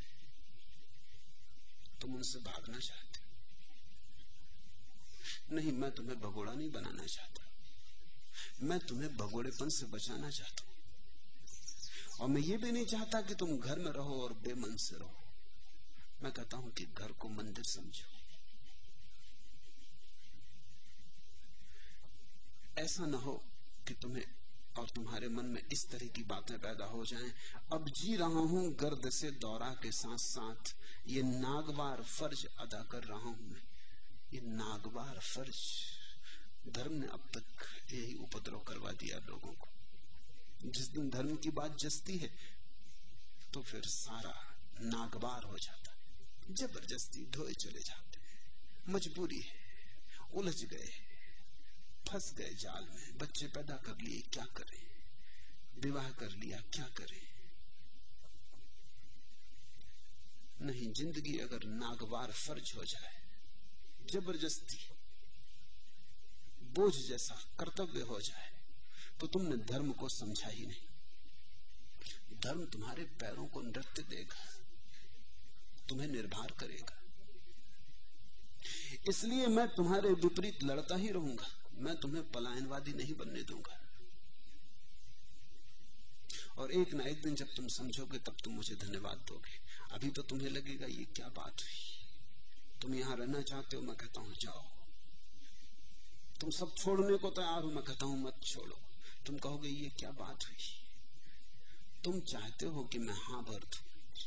A: तुम उनसे भागना चाहते हो। नहीं, मैं तुम्हें भगोड़ा नहीं बनाना चाहता, मैं तुम्हें भगोड़ेपन से बचाना चाहता हूं, और मैं ये भी नहीं चाहता कि तुम घर में रहो और बेमन से रहो। मैं कहता हूं कि घर को मंदिर समझो। ऐसा ना हो कि तुम्हें और तुम्हारे मन में इस तरह की बातें पैदा हो जाएं, अब जी रहा हूं गर्द से दौरा के साथ साथ, ये नागवार फर्ज अदा कर रहा हूं मैं। ये नागवार फर्ज, धर्म ने अब तक यही उपद्रव करवा दिया लोगों को। जिस दिन धर्म की बात जचती है तो फिर सारा नागवार हो जाता, जबरदस्ती ढोए चले जाते। मजबूरी है, उलझ गए, फंस गए जाल में, बच्चे पैदा कर लिए क्या करें, विवाह कर लिया क्या करें। नहीं, जिंदगी अगर नागवार फर्ज हो जाए, जबरदस्ती बोझ जैसा कर्तव्य हो जाए, तो तुमने धर्म को समझा ही नहीं। धर्म तुम्हारे पैरों को नृत्य देगा, तुम्हें निर्भर करेगा। इसलिए मैं तुम्हारे विपरीत लड़ता ही रहूंगा, मैं तुम्हें पलायनवादी नहीं बनने दूंगा। और एक ना एक दिन जब तुम समझोगे तब तुम मुझे धन्यवाद दोगे। अभी तो तुम्हें लगेगा ये क्या बात हुई, तुम यहां रहना चाहते हो, मैं कहता हूं जाओ। तुम सब छोड़ने को तैयार हो, मैं कहता हूं मत छोड़ो। तुम कहोगे ये क्या बात हुई, तुम चाहते हो कि मैं हां भर दूं,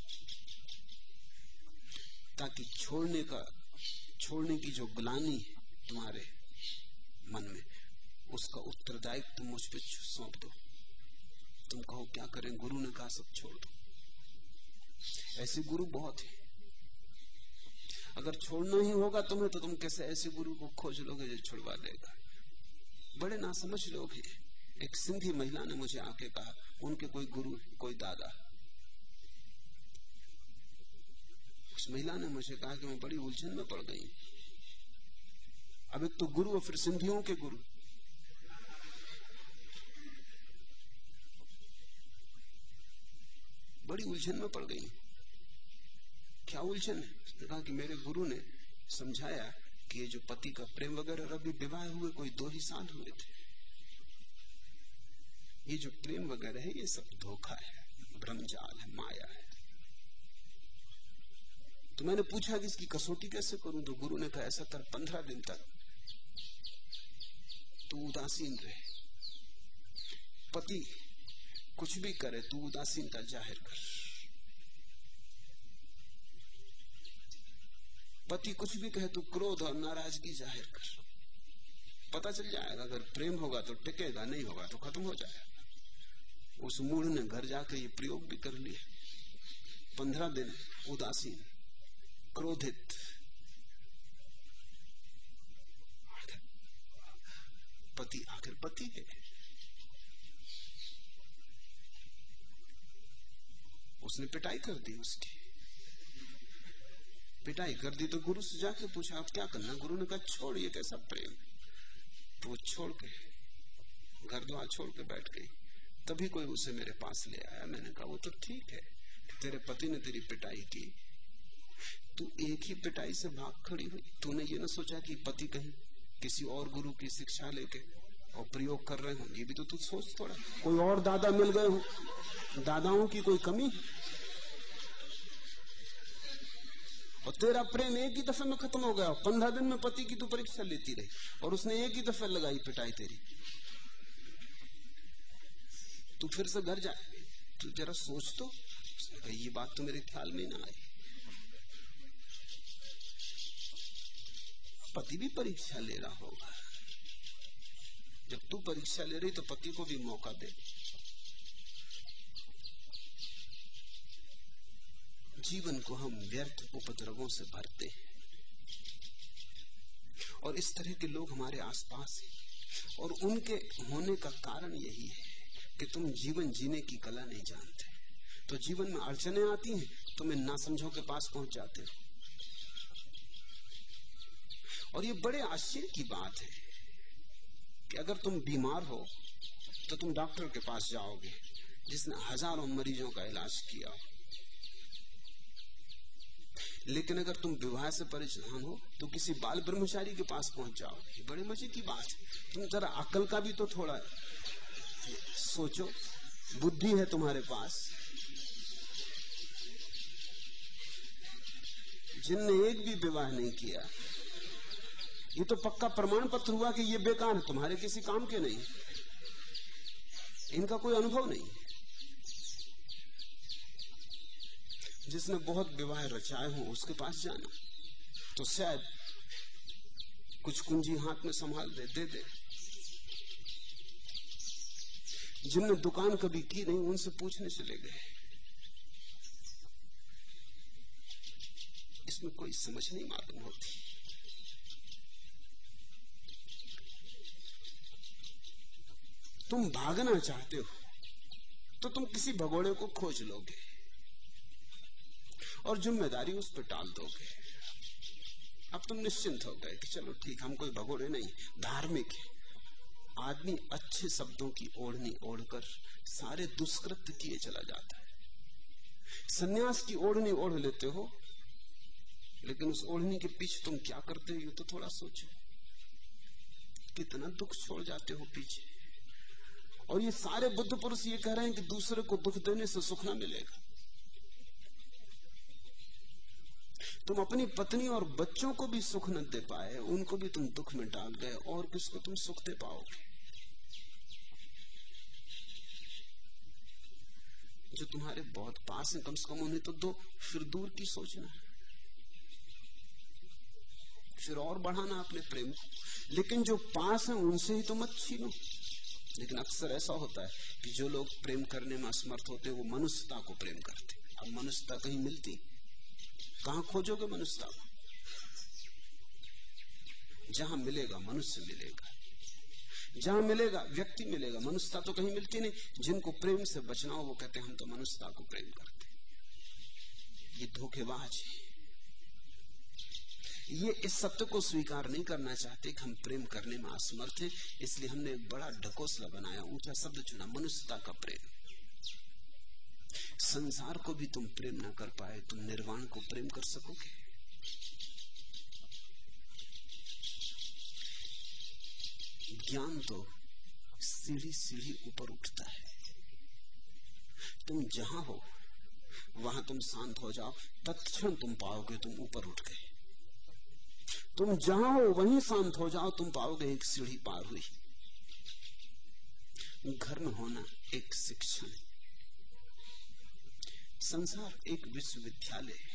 A: ताकि छोड़ने की जो ग्लानि है तुम्हारे मन में, उसका उत्तरदायित्व तुम मुझ पे सौंप दो। तुम कहो क्या करें, गुरु ने कहा सब छोड़ दो। ऐसे गुरु बहुत है। अगर छोड़ना ही होगा तुम्हें तो तुम कैसे ऐसे गुरु को खोज लोगे जो छुड़वा देगा। बड़े नासमझ लोग हैं। एक सिंधी महिला ने मुझे आके कहा, उनके कोई गुरु, कोई दादा। उस महिला ने मुझे कहा कि मैं बड़ी उलझन में पड़ गई। अब एक तो गुरु और फिर सिंधियों के गुरु। बड़ी उलझन में पड़ गई। क्या उलझन है? उसने कहा कि मेरे गुरु ने समझाया कि ये जो पति का प्रेम वगैरह, अभी विवाह हुए कोई 2 ही साल हुए थे, ये जो प्रेम वगैरह है ये सब धोखा है, भ्रमजाल है, माया है। तो मैंने पूछा कि इसकी कसौटी कैसे करूं, तो गुरु ने कहा ऐसा कर, 15 दिन तक तू उदासीन रहे, पति कुछ भी करे तू उदासीनता जाहिर कर। पति कुछ भी कहे तो क्रोध और नाराजगी जाहिर कर। पता चल जाएगा, अगर प्रेम होगा तो टिकेगा, नहीं होगा तो खत्म हो जाएगा। उस मूढ़ ने घर जाकर ये प्रयोग भी कर लिया। 15 दिन उदासीन, क्रोधित। पति आखिर पति है। उसने पिटाई कर दी, उसकी पिटाई कर दी। तो गुरु से जाके पूछा अब क्या करना? गुरु ने कहा छोड़, ये कैसा प्रेम। तो वो छोड़ के घर द्वार छोड़ के बैठ गई। तभी कोई उसे मेरे पास ले आया। मैंने कहा वो तो ठीक है कि तेरे पति ने तेरी पिटाई की, तू एक ही पिटाई से भाग खड़ी हुई। तूने ये ना सोचा कि पति कहीं किसी और गुरु की शिक्षा लेके और प्रयोग कर रहे हो, ये भी तो तू सोच थोड़ा। कोई और दादा मिल गए हो, दादाओं की कोई कमी, और तेरा प्रेम एक ही दफे में खत्म हो गया। 15 दिन में पति की तू परीक्षा लेती रही और उसने एक ही दफे लगाई पिटाई तेरी। तू फिर से घर जा, तू जरा सोच तो। उसने कहा ये बात तो मेरे ख्याल में ना आई। पति भी परीक्षा ले रहा होगा। जब तू परीक्षा ले रही तो पति को भी मौका दे। जीवन को हम व्यर्थ उपद्रवों से भरते हैं और इस तरह के लोग हमारे आसपास हैं। और उनके होने का कारण यही है कि तुम जीवन जीने की कला नहीं जानते। तो जीवन में अड़चनें आती हैं, तुम्हें नासमझों के पास पहुंच जाते हो। और ये बड़े आश्चर्य की बात है कि अगर तुम बीमार हो तो तुम डॉक्टर के पास जाओगे जिसने हजारों मरीजों का इलाज किया। लेकिन अगर तुम विवाह से परेशान हो तो किसी बाल ब्रह्मचारी के पास पहुंच जाओ, बड़े मजे की बात है। तुम जरा अकल का भी तो थोड़ा सोचो, बुद्धि है तुम्हारे पास। जिनने एक भी विवाह नहीं किया, ये तो पक्का प्रमाण पत्र हुआ कि ये बेकार है, तुम्हारे किसी काम के नहीं, इनका कोई अनुभव नहीं। जिसने बहुत विवाह रचाए हो उसके पास जाना, तो शायद कुछ कुंजी हाथ में संभाल दे दे। जिनने दुकान कभी की नहीं उनसे पूछने चले गए। इसमें कोई समझ नहीं मालूम होती। तुम भागना चाहते हो तो तुम किसी भगोड़े को खोज लोगे और जिम्मेदारी उस पर टाल दोगे। अब तुम निश्चिंत हो गए कि चलो ठीक, हम कोई भगोड़े नहीं, धार्मिक है। आदमी अच्छे शब्दों की ओढ़नी ओढ़कर सारे दुष्कृत्य किए चला जाता है। सन्यास की ओढ़नी ओढ़ लेते हो, लेकिन उस ओढ़नी के पीछे तुम क्या करते हो तो थोड़ा सोचो। कितना दुख छोड़ जाते हो पीछे। और ये सारे बुद्ध पुरुष ये कह रहे हैं कि दूसरे को दुख देने से सुख ना मिलेगा। तुम अपनी पत्नी और बच्चों को भी सुख न दे पाए, उनको भी तुम दुख में डाल गए, और किसको तुम सुख दे पाओगे? जो तुम्हारे बहुत पास है कम से कम उन्हें तो दो, फिर दूर की सोचना, फिर और बढ़ाना अपने प्रेम को। लेकिन जो पास है उनसे ही तो मत छीनो। लेकिन अक्सर ऐसा होता है कि जो लोग प्रेम करने में असमर्थ होते हैं वो मनुष्यता को प्रेम करते। अब मनुष्यता कहीं मिलती, कहां खोजोगे मनुष्यता को? जहां मिलेगा मनुष्य मिलेगा, जहां मिलेगा व्यक्ति मिलेगा। मनुष्यता तो कहीं मिलती नहीं। जिनको प्रेम से बचना हो वो कहते हैं हम तो मनुष्यता को प्रेम करते। ये धोखेबाज है। ये इस सत्य को स्वीकार नहीं करना चाहते कि हम प्रेम करने में असमर्थ हैं। इसलिए हमने एक बड़ा ढकोसला बनाया, ऊंचा शब्द चुना, मनुष्यता का प्रेम। संसार को भी तुम प्रेम ना कर पाए, तुम निर्वाण को प्रेम कर सकोगे? ज्ञान तो सीढ़ी सीढ़ी ऊपर उठता है। तुम जहां हो वहां तुम शांत हो जाओ, तत्क्षण तुम पाओगे तुम ऊपर उठ गए। तुम जहां हो वहीं शांत हो जाओ, तुम पाओगे एक सीढ़ी पार हुई। घर में होना एक शिक्षण, संसार एक विश्वविद्यालय है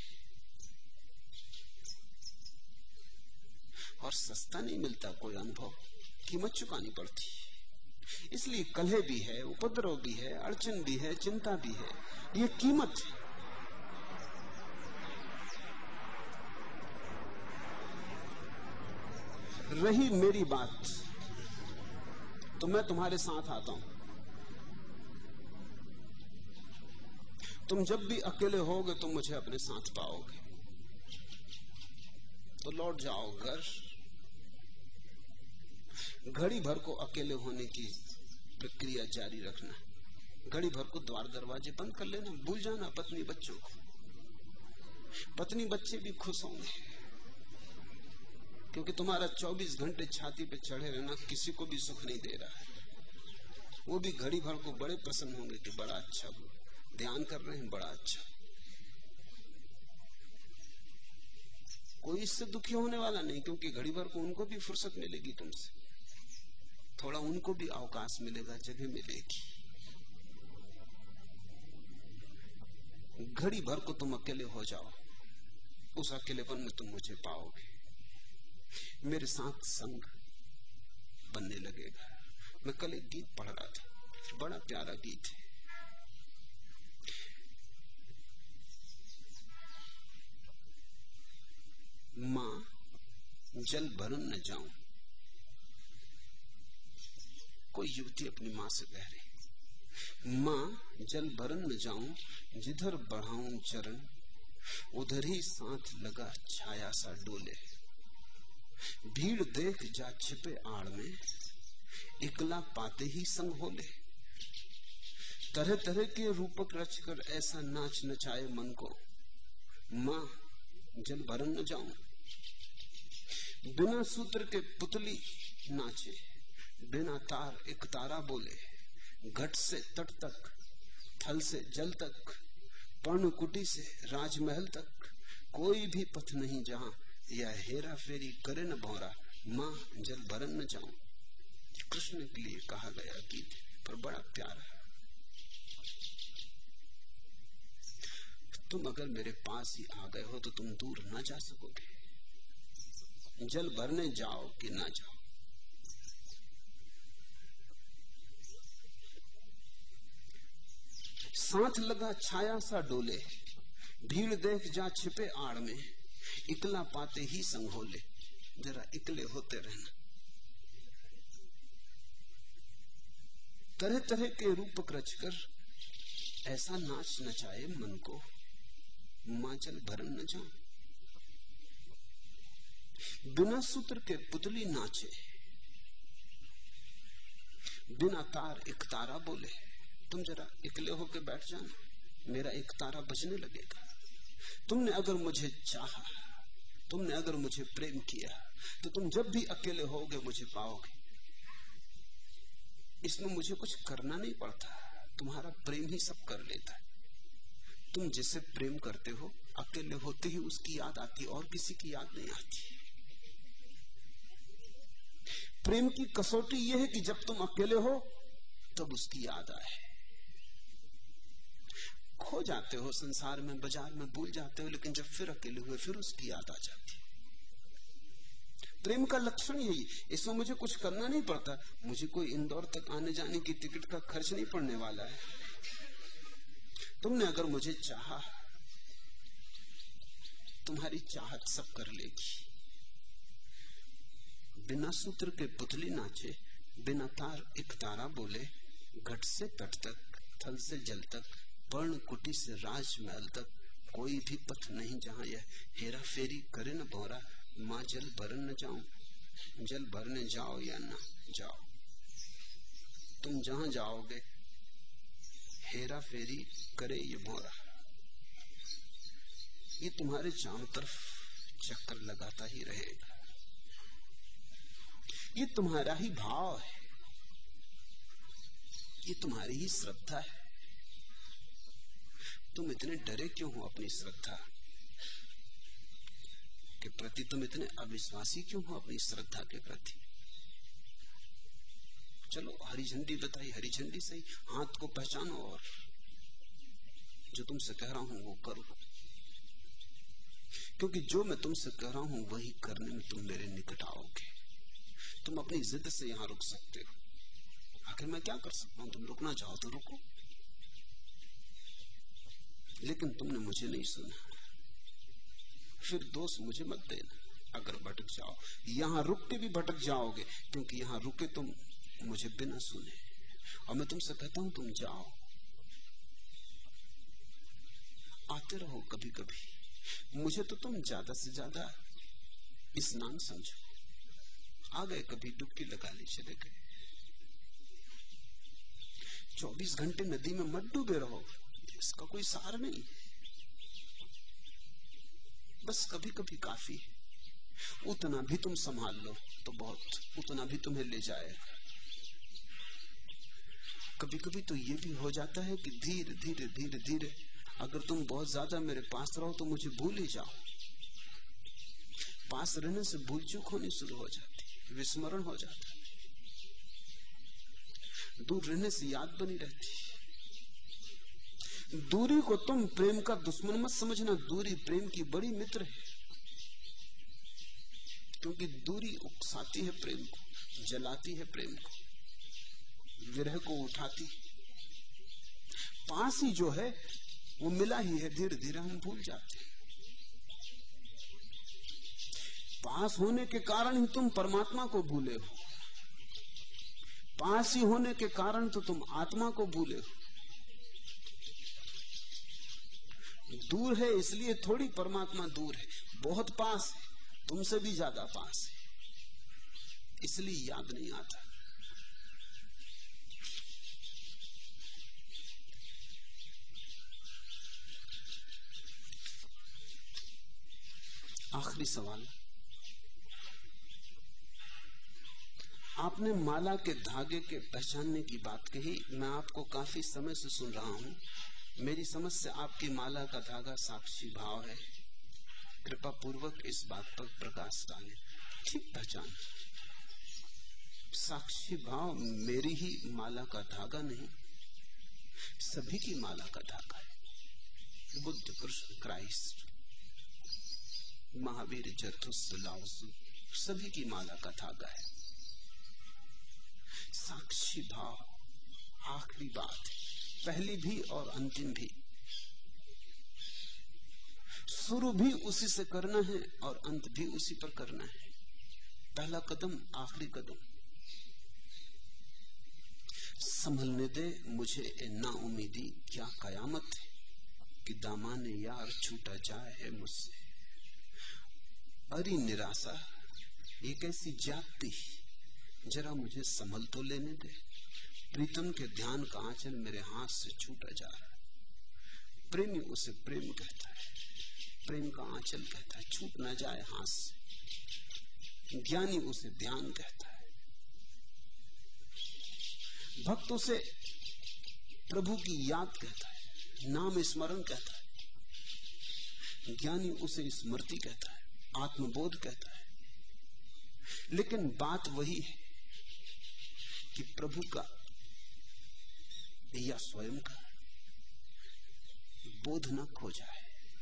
A: और सस्ता नहीं मिलता कोई अनुभव, कीमत चुकानी पड़ती। इसलिए कलह भी है, उपद्रव भी है, अड़चन भी है, चिंता भी है। ये कीमत है। रही मेरी बात तो मैं तुम्हारे साथ आता हूं। तुम जब भी अकेले होगे तुम मुझे अपने साथ पाओगे। तो लौट जाओ घर। घड़ी भर को अकेले होने की प्रक्रिया जारी रखना। घड़ी भर को द्वार दरवाजे बंद कर लेना, भूल जाना पत्नी बच्चों को। पत्नी बच्चे भी खुश होंगे क्योंकि तुम्हारा 24 घंटे छाती पे चढ़े रहना किसी को भी सुख नहीं दे रहा है। वो भी घड़ी भर को बड़े प्रसन्न होंगे कि बड़ा अच्छा ध्यान कर रहे हैं, बड़ा अच्छा। कोई इससे दुखी होने वाला नहीं, क्योंकि घड़ी भर को उनको भी फुर्सत मिलेगी तुमसे, थोड़ा उनको भी अवकाश मिलेगा, जगह मिलेगी। घड़ी भर को तुम अकेले हो जाओ, उस अकेलेपन में तुम मुझे पाओगे। मेरे साथ संग बनने लगेगा। मैं कल एक गीत पढ़ रहा था, बड़ा प्यारा गीत है। मां जल भरन न जाऊं, कोई युवती अपनी मां से कह रही, मां जल भरन न जाऊं, जिधर बढ़ाऊं चरण उधर ही साथ लगा छाया सा डोले। भीड़ देख जा छिपे आड़ में, इकला पाते ही संग होले। तरह तरह के रूपक रचकर ऐसा नाच नचाए मन को, मां जल भरन न जाऊं। बिना सूत्र के पुतली नाचे, बिना तार एक तारा बोले, घट से तट तक, थल से जल तक, पर्णकुटी से राजमहल तक, कोई भी पथ नहीं जहां यह हेरा फेरी करे न भौरा, मां जल भरन न जाऊं। कृष्ण के लिए कहा गया गीत, पर बड़ा प्यारा। तुम अगर मेरे पास ही आ गए हो तो तुम दूर ना जा सकोगे। जल भरने जाओ कि ना जाओ, साथ लगा छाया सा डोले, भीड़ देख जा छिपे आड़ में, इकला पाते ही संघोले, जरा इकले होते रहना। तरह तरह के रूप रचकर ऐसा नाच नचाए मन को, मां जल भरन न जाऊं। बिना सूत्र के पुतली नाचे, बिना तार एक तारा बोले। तुम जरा इकले होके बैठ जाना, मेरा एक तारा बजने लगेगा। तुमने अगर मुझे चाहा, तुमने अगर मुझे प्रेम किया, तो तुम जब भी अकेले होगे मुझे पाओगे। इसमें मुझे कुछ करना नहीं पड़ता, तुम्हारा प्रेम ही सब कर लेता है। तुम जिसे प्रेम करते हो अकेले होते ही उसकी याद आती, और किसी की याद नहीं आती। प्रेम की कसौटी यह है कि जब तुम अकेले हो तब उसकी याद आए। खो जाते हो संसार में, बाजार में भूल जाते हो, लेकिन जब फिर अकेले हुए फिर उसकी याद आ जाती। प्रेम का लक्षण यही, इसमें मुझे कुछ करना नहीं पड़ता। मुझे कोई इंदौर तक आने जाने की टिकट का खर्च नहीं पड़ने वाला है। तुमने अगर मुझे चाहा, तुम्हारी चाहत सब कर लेगी। बिना सूत्र के पुतली नाचे, बिना तार एक तारा बोले, घट से तट तक, थल से जल तक, पर्ण कुटी से राजमहल तक, कोई भी पथ नहीं जहां यह हेरा फेरी करे न भौरा, मां जल भरन न जाऊं। जल भरने जाओ या ना जाओ, तुम जहां जाओगे हेरा फेरी करे ये भौरा। ये तुम्हारे चारों तरफ चक्कर लगाता ही रहेगा। ये तुम्हारा ही भाव है, ये तुम्हारी ही श्रद्धा है। तुम इतने डरे क्यों हो अपनी श्रद्धा के प्रति? तुम इतने अविश्वासी क्यों हो अपनी श्रद्धा के प्रति? चलो हरी झंडी बताई, हरी झंडी सही, हाथ को पहचानो और जो तुमसे कह रहा हूं वो करो। क्योंकि जो मैं तुमसे कह रहा हूं वही करने में तुम मेरे निकट आओगे। तुम अपनी जिद से यहां रुक सकते हो, आखिर मैं क्या कर सकता हूं? तुम रुकना चाहो तो रुको, लेकिन तुमने मुझे नहीं सुना, फिर दोष मुझे मत देना। अगर भटक जाओ, यहां रुक के भी भटक जाओगे, क्योंकि यहां रुके तुम मुझे बिना सुने, और मैं तुमसे कहता हूं तुम जाओ, आते रहो कभी कभी। मुझे तो तुम ज्यादा से ज्यादा स्नान समझो, आ गए कभी डुबकी लगा ली चले गए। 24 घंटे नदी में मत डूबे रहो, इसका कोई सार नहीं, बस कभी कभी काफी है। उतना भी तुम संभाल लो तो बहुत, उतना भी तुम्हें ले जाएगा। कभी कभी तो ये भी हो जाता है कि धीरे धीरे धीरे धीरे अगर तुम बहुत ज्यादा मेरे पास रहो तो मुझे भूल ही जाओ। पास रहने से भूल चूक होनी शुरू हो जाती, विस्मरण हो जाता, दूर रहने से याद बनी रहती। दूरी को तुम प्रेम का दुश्मन मत समझना, दूरी प्रेम की बड़ी मित्र है, क्योंकि दूरी उकसाती है प्रेम को, जलाती है प्रेम को, विरह को उठाती। पास ही जो है वो मिला ही है, धीरे धीरे हम भूल जाते हैं। पास होने के कारण ही तुम परमात्मा को भूले हो, पास ही होने के कारण तो तुम आत्मा को भूले हो। दूर है इसलिए थोड़ी परमात्मा दूर है, बहुत पास है, तुमसे भी ज्यादा पास है, इसलिए याद नहीं आता। आखिरी सवाल, आपने माला के धागे के पहचानने की बात कही। मैं आपको काफी समय से सुन रहा हूं। मेरी समझ से आपकी माला का धागा साक्षी भाव है। कृपा पूर्वक इस बात पर प्रकाश डालें। ठीक पहचान। साक्षी भाव मेरी ही माला का धागा नहीं, सभी की माला का धागा है। Buddha, Krishna, Christ, Mahavira, Zarathustra, Lao Tzu, सभी की माला का धागा है। साक्षी भाव आखिरी बात, पहली भी और अंतिम भी। शुरू भी उसी से करना है और अंत भी उसी पर करना है। पहला कदम, आखिरी कदम। संभलने दे मुझे ना उम्मीदी, क्या कयामत है कि दामाने यार छूटा जाए है मुझसे। अरे निराशा, ये कैसी जाती, जरा मुझे संभल तो लेने दे। प्रीतम के ध्यान का आंचल मेरे हाथ से छूटा जा रहा है। प्रेमी उसे प्रेम कहता है, प्रेम का आंचल कहता है, छूट ना जाए हाथ से। ज्ञानी उसे ध्यान कहता है, भक्त उसे प्रभु की याद कहता है, नाम स्मरण कहता है। ज्ञानी उसे स्मृति कहता है, आत्मबोध कहता है। लेकिन बात वही है कि प्रभु का या स्वयं का बोध न खो जाए।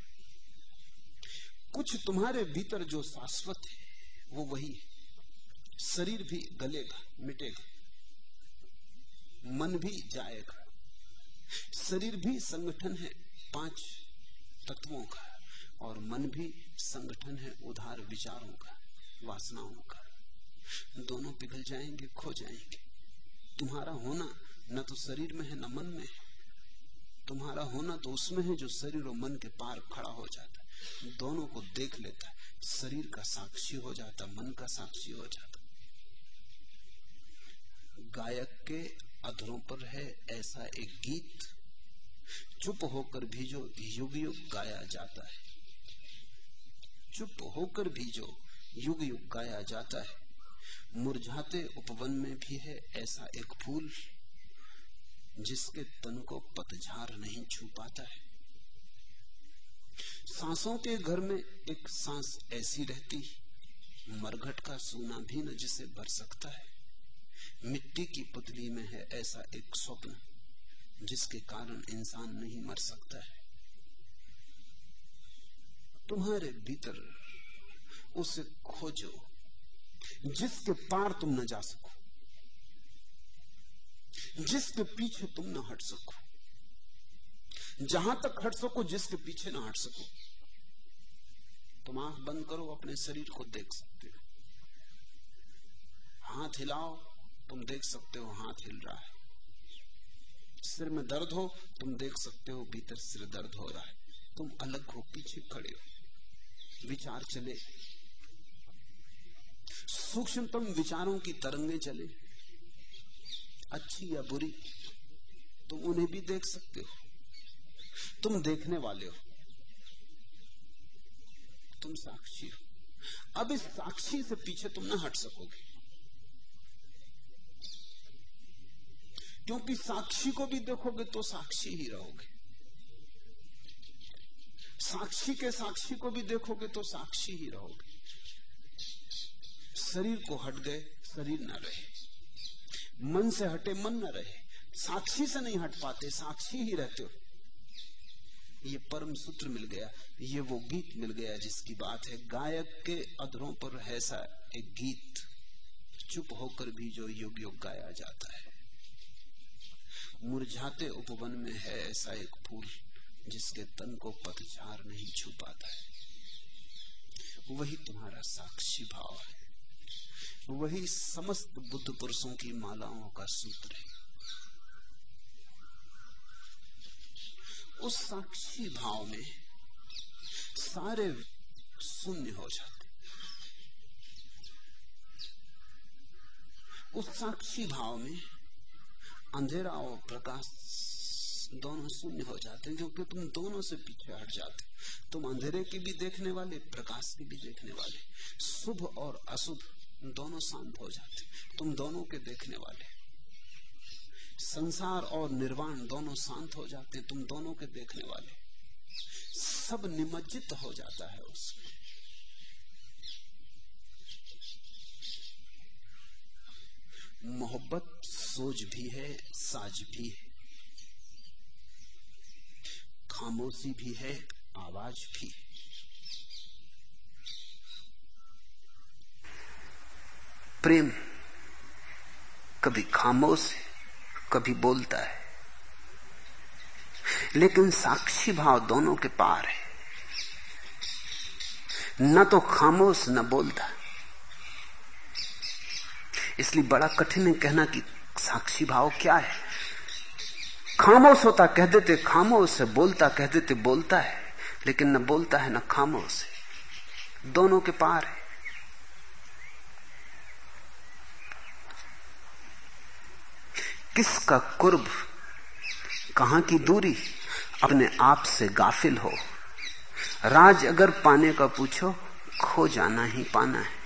A: कुछ तुम्हारे भीतर जो शाश्वत है वो वही है। शरीर भी गलेगा, मिटेगा, मन भी जाएगा। शरीर भी संगठन है 5 तत्वों का, और मन भी संगठन है उधार विचारों का, वासनाओं का। दोनों पिघल जाएंगे, खो जाएंगे। तुम्हारा होना न तो शरीर में है न मन में है। तुम्हारा होना तो उसमें है जो शरीर और मन के पार खड़ा हो जाता है, दोनों को देख लेता है। शरीर का साक्षी हो जाता, मन का साक्षी हो जाता। गायक के अधरों पर है ऐसा एक गीत, चुप होकर भी जो युग युग गाया जाता है। चुप होकर भी जो युग युग गाया जाता है। मुरझाते उपवन में भी है ऐसा एक फूल, जिसके तन को पतझार नहीं छू पाता है। सांसों के घर में एक सांस ऐसी रहती, मरघट का सूना भी न जिसे भर सकता है। मिट्टी की पुतली में है ऐसा एक स्वप्न, जिसके कारण इंसान नहीं मर सकता है। तुम्हारे भीतर उसे खोजो जिसके पार तुम न जा सको, जिसके पीछे तुम न हट सको, जहां तक हट सको जिसके पीछे न हट सको। तुम आंख बंद करो, अपने शरीर को देख सकते हो। हाथ हिलाओ, तुम देख सकते हो हाथ हिल रहा है। सिर में दर्द हो, तुम देख सकते हो भीतर सिर दर्द हो रहा है। तुम अलग हो, पीछे खड़े हो। विचार चले, सूक्ष्मतम विचारों की तरंगें चले, अच्छी या बुरी, तुम उन्हें भी देख सकते हो। तुम देखने वाले हो, तुम साक्षी हो। अब इस साक्षी से पीछे तुम ना हट सकोगे, क्योंकि साक्षी को भी देखोगे तो साक्षी ही रहोगे। साक्षी के साक्षी को भी देखोगे तो साक्षी ही रहोगे। शरीर को हट गए, शरीर न रहे। मन से हटे, मन न रहे। साक्षी से नहीं हट पाते, साक्षी ही रहते हो। ये परम सूत्र मिल गया, ये वो गीत मिल गया जिसकी बात है। गायक के अधरों पर ऐसा एक गीत, चुप होकर भी जो युग युग गाया जाता है। मुरझाते उपवन में है ऐसा एक फूल, जिसके तन को पतझार नहीं छू पाता है। वही तुम्हारा साक्षी भाव है, वही समस्त बुद्ध पुरुषों की मालाओं का सूत्र है। उस साक्षी भाव में सारे शून्य हो जाते। उस साक्षी भाव में अंधेरा और प्रकाश दोनों शून्य हो जाते हैं, क्योंकि तुम दोनों से पीछे हट जाते। तुम अंधेरे की भी देखने वाले, प्रकाश की भी देखने वाले, शुभ और अशुभ दोनों शांत हो जाते, तुम दोनों के देखने वाले। संसार और निर्वाण दोनों शांत हो जाते, तुम दोनों के देखने वाले। सब निमज्जित हो जाता है उसमें। मोहब्बत सोच भी है, साज भी है, खामोशी भी है, आवाज भी। प्रेम कभी खामोश है, कभी बोलता है, लेकिन साक्षी भाव दोनों के पार है। न तो खामोश न बोलता। इसलिए बड़ा कठिन है कहना कि साक्षी भाव क्या है। खामोश होता कह देते खामोश है, बोलता कह देते बोलता है, लेकिन न बोलता है न खामोश है, दोनों के पार है। किसका कुर्ब, कहां की दूरी, अपने आप से गाफिल हो। राज अगर पाने का पूछो, खो जाना ही पाना है।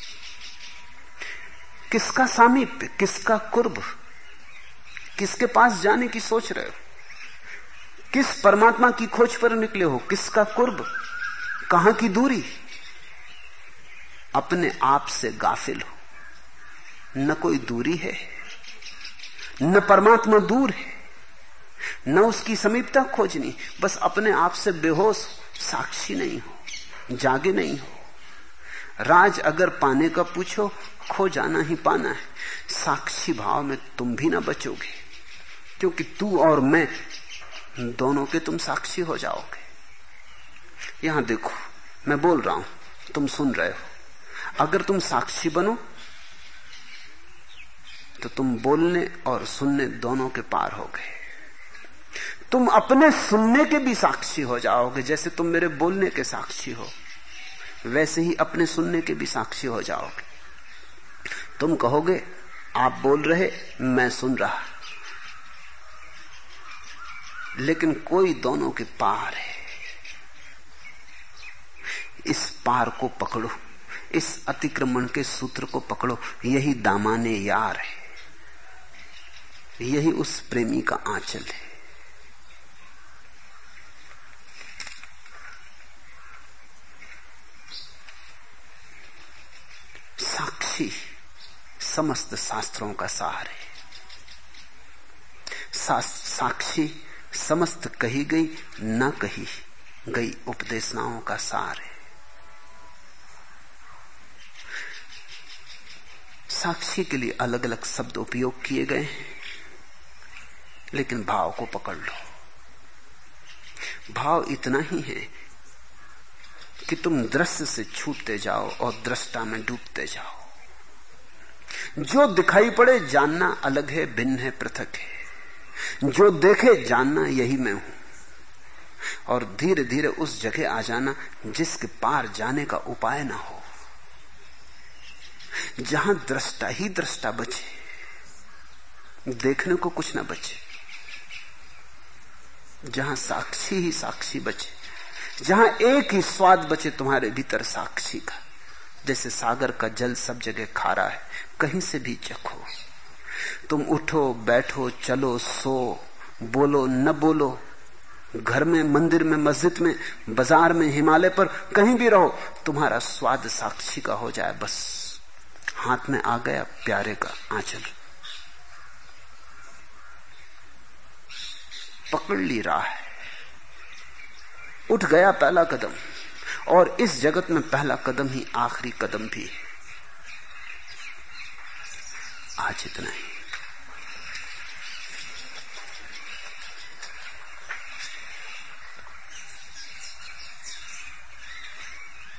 A: किसका सामीप्य, किसका कुर्ब, किसके पास जाने की सोच रहे हो, किस परमात्मा की खोज पर निकले हो, किसका कुर्ब, कहां की दूरी, अपने आप से गाफिल हो। न कोई दूरी है, न परमात्मा दूर है, न उसकी समीपता खोजनी, बस अपने आप से बेहोश, साक्षी नहीं हो, जागे नहीं हो। राज अगर पाने का पूछो, खो जाना ही पाना है। साक्षी भाव में तुम भी ना बचोगे, क्योंकि तू और मैं दोनों के तुम साक्षी हो जाओगे। यहां देखो, मैं बोल रहा हूं, तुम सुन रहे हो। अगर तुम साक्षी बनो तो तुम बोलने और सुनने दोनों के पार हो गए। तुम अपने सुनने के भी साक्षी हो जाओगे, जैसे तुम मेरे बोलने के साक्षी हो, वैसे ही अपने सुनने के भी साक्षी हो जाओगे। तुम कहोगे आप बोल रहे, मैं सुन रहा, लेकिन कोई दोनों के पार है। इस पार को पकड़ो, इस अतिक्रमण के सूत्र को पकड़ो। यही दामाने यार है, यही उस प्रेमी का आंचल है। साक्षी समस्त शास्त्रों का सार है। साक्षी समस्त कही गई न कही गई उपदेशनाओं का सार है। साक्षी के लिए अलग अलग शब्द उपयोग किए गए हैं, लेकिन भाव को पकड़ लो। भाव इतना ही है कि तुम दृश्य से छूटते जाओ और दृष्टा में डूबते जाओ। जो दिखाई पड़े जानना अलग है, भिन्न है, पृथक है। जो देखे जानना यही मैं हूं, और धीरे धीरे उस जगह आ जाना जिसके पार जाने का उपाय ना हो, जहां दृष्टा ही दृष्टा बचे, देखने को कुछ ना बचे, जहां साक्षी ही साक्षी बचे, जहां एक ही स्वाद बचे तुम्हारे भीतर साक्षी का। जैसे सागर का जल सब जगह खारा है, कहीं से भी चखो। तुम उठो, बैठो, चलो, सो, बोलो न बोलो, घर में, मंदिर में, मस्जिद में, बाजार में, हिमालय पर, कहीं भी रहो, तुम्हारा स्वाद साक्षी का हो जाए। बस हाथ में आ गया प्यारे का आंचल, पकड़ ली राह है, उठ गया पहला कदम, और इस जगत में पहला कदम ही आखिरी कदम भी है। आज इतना ही।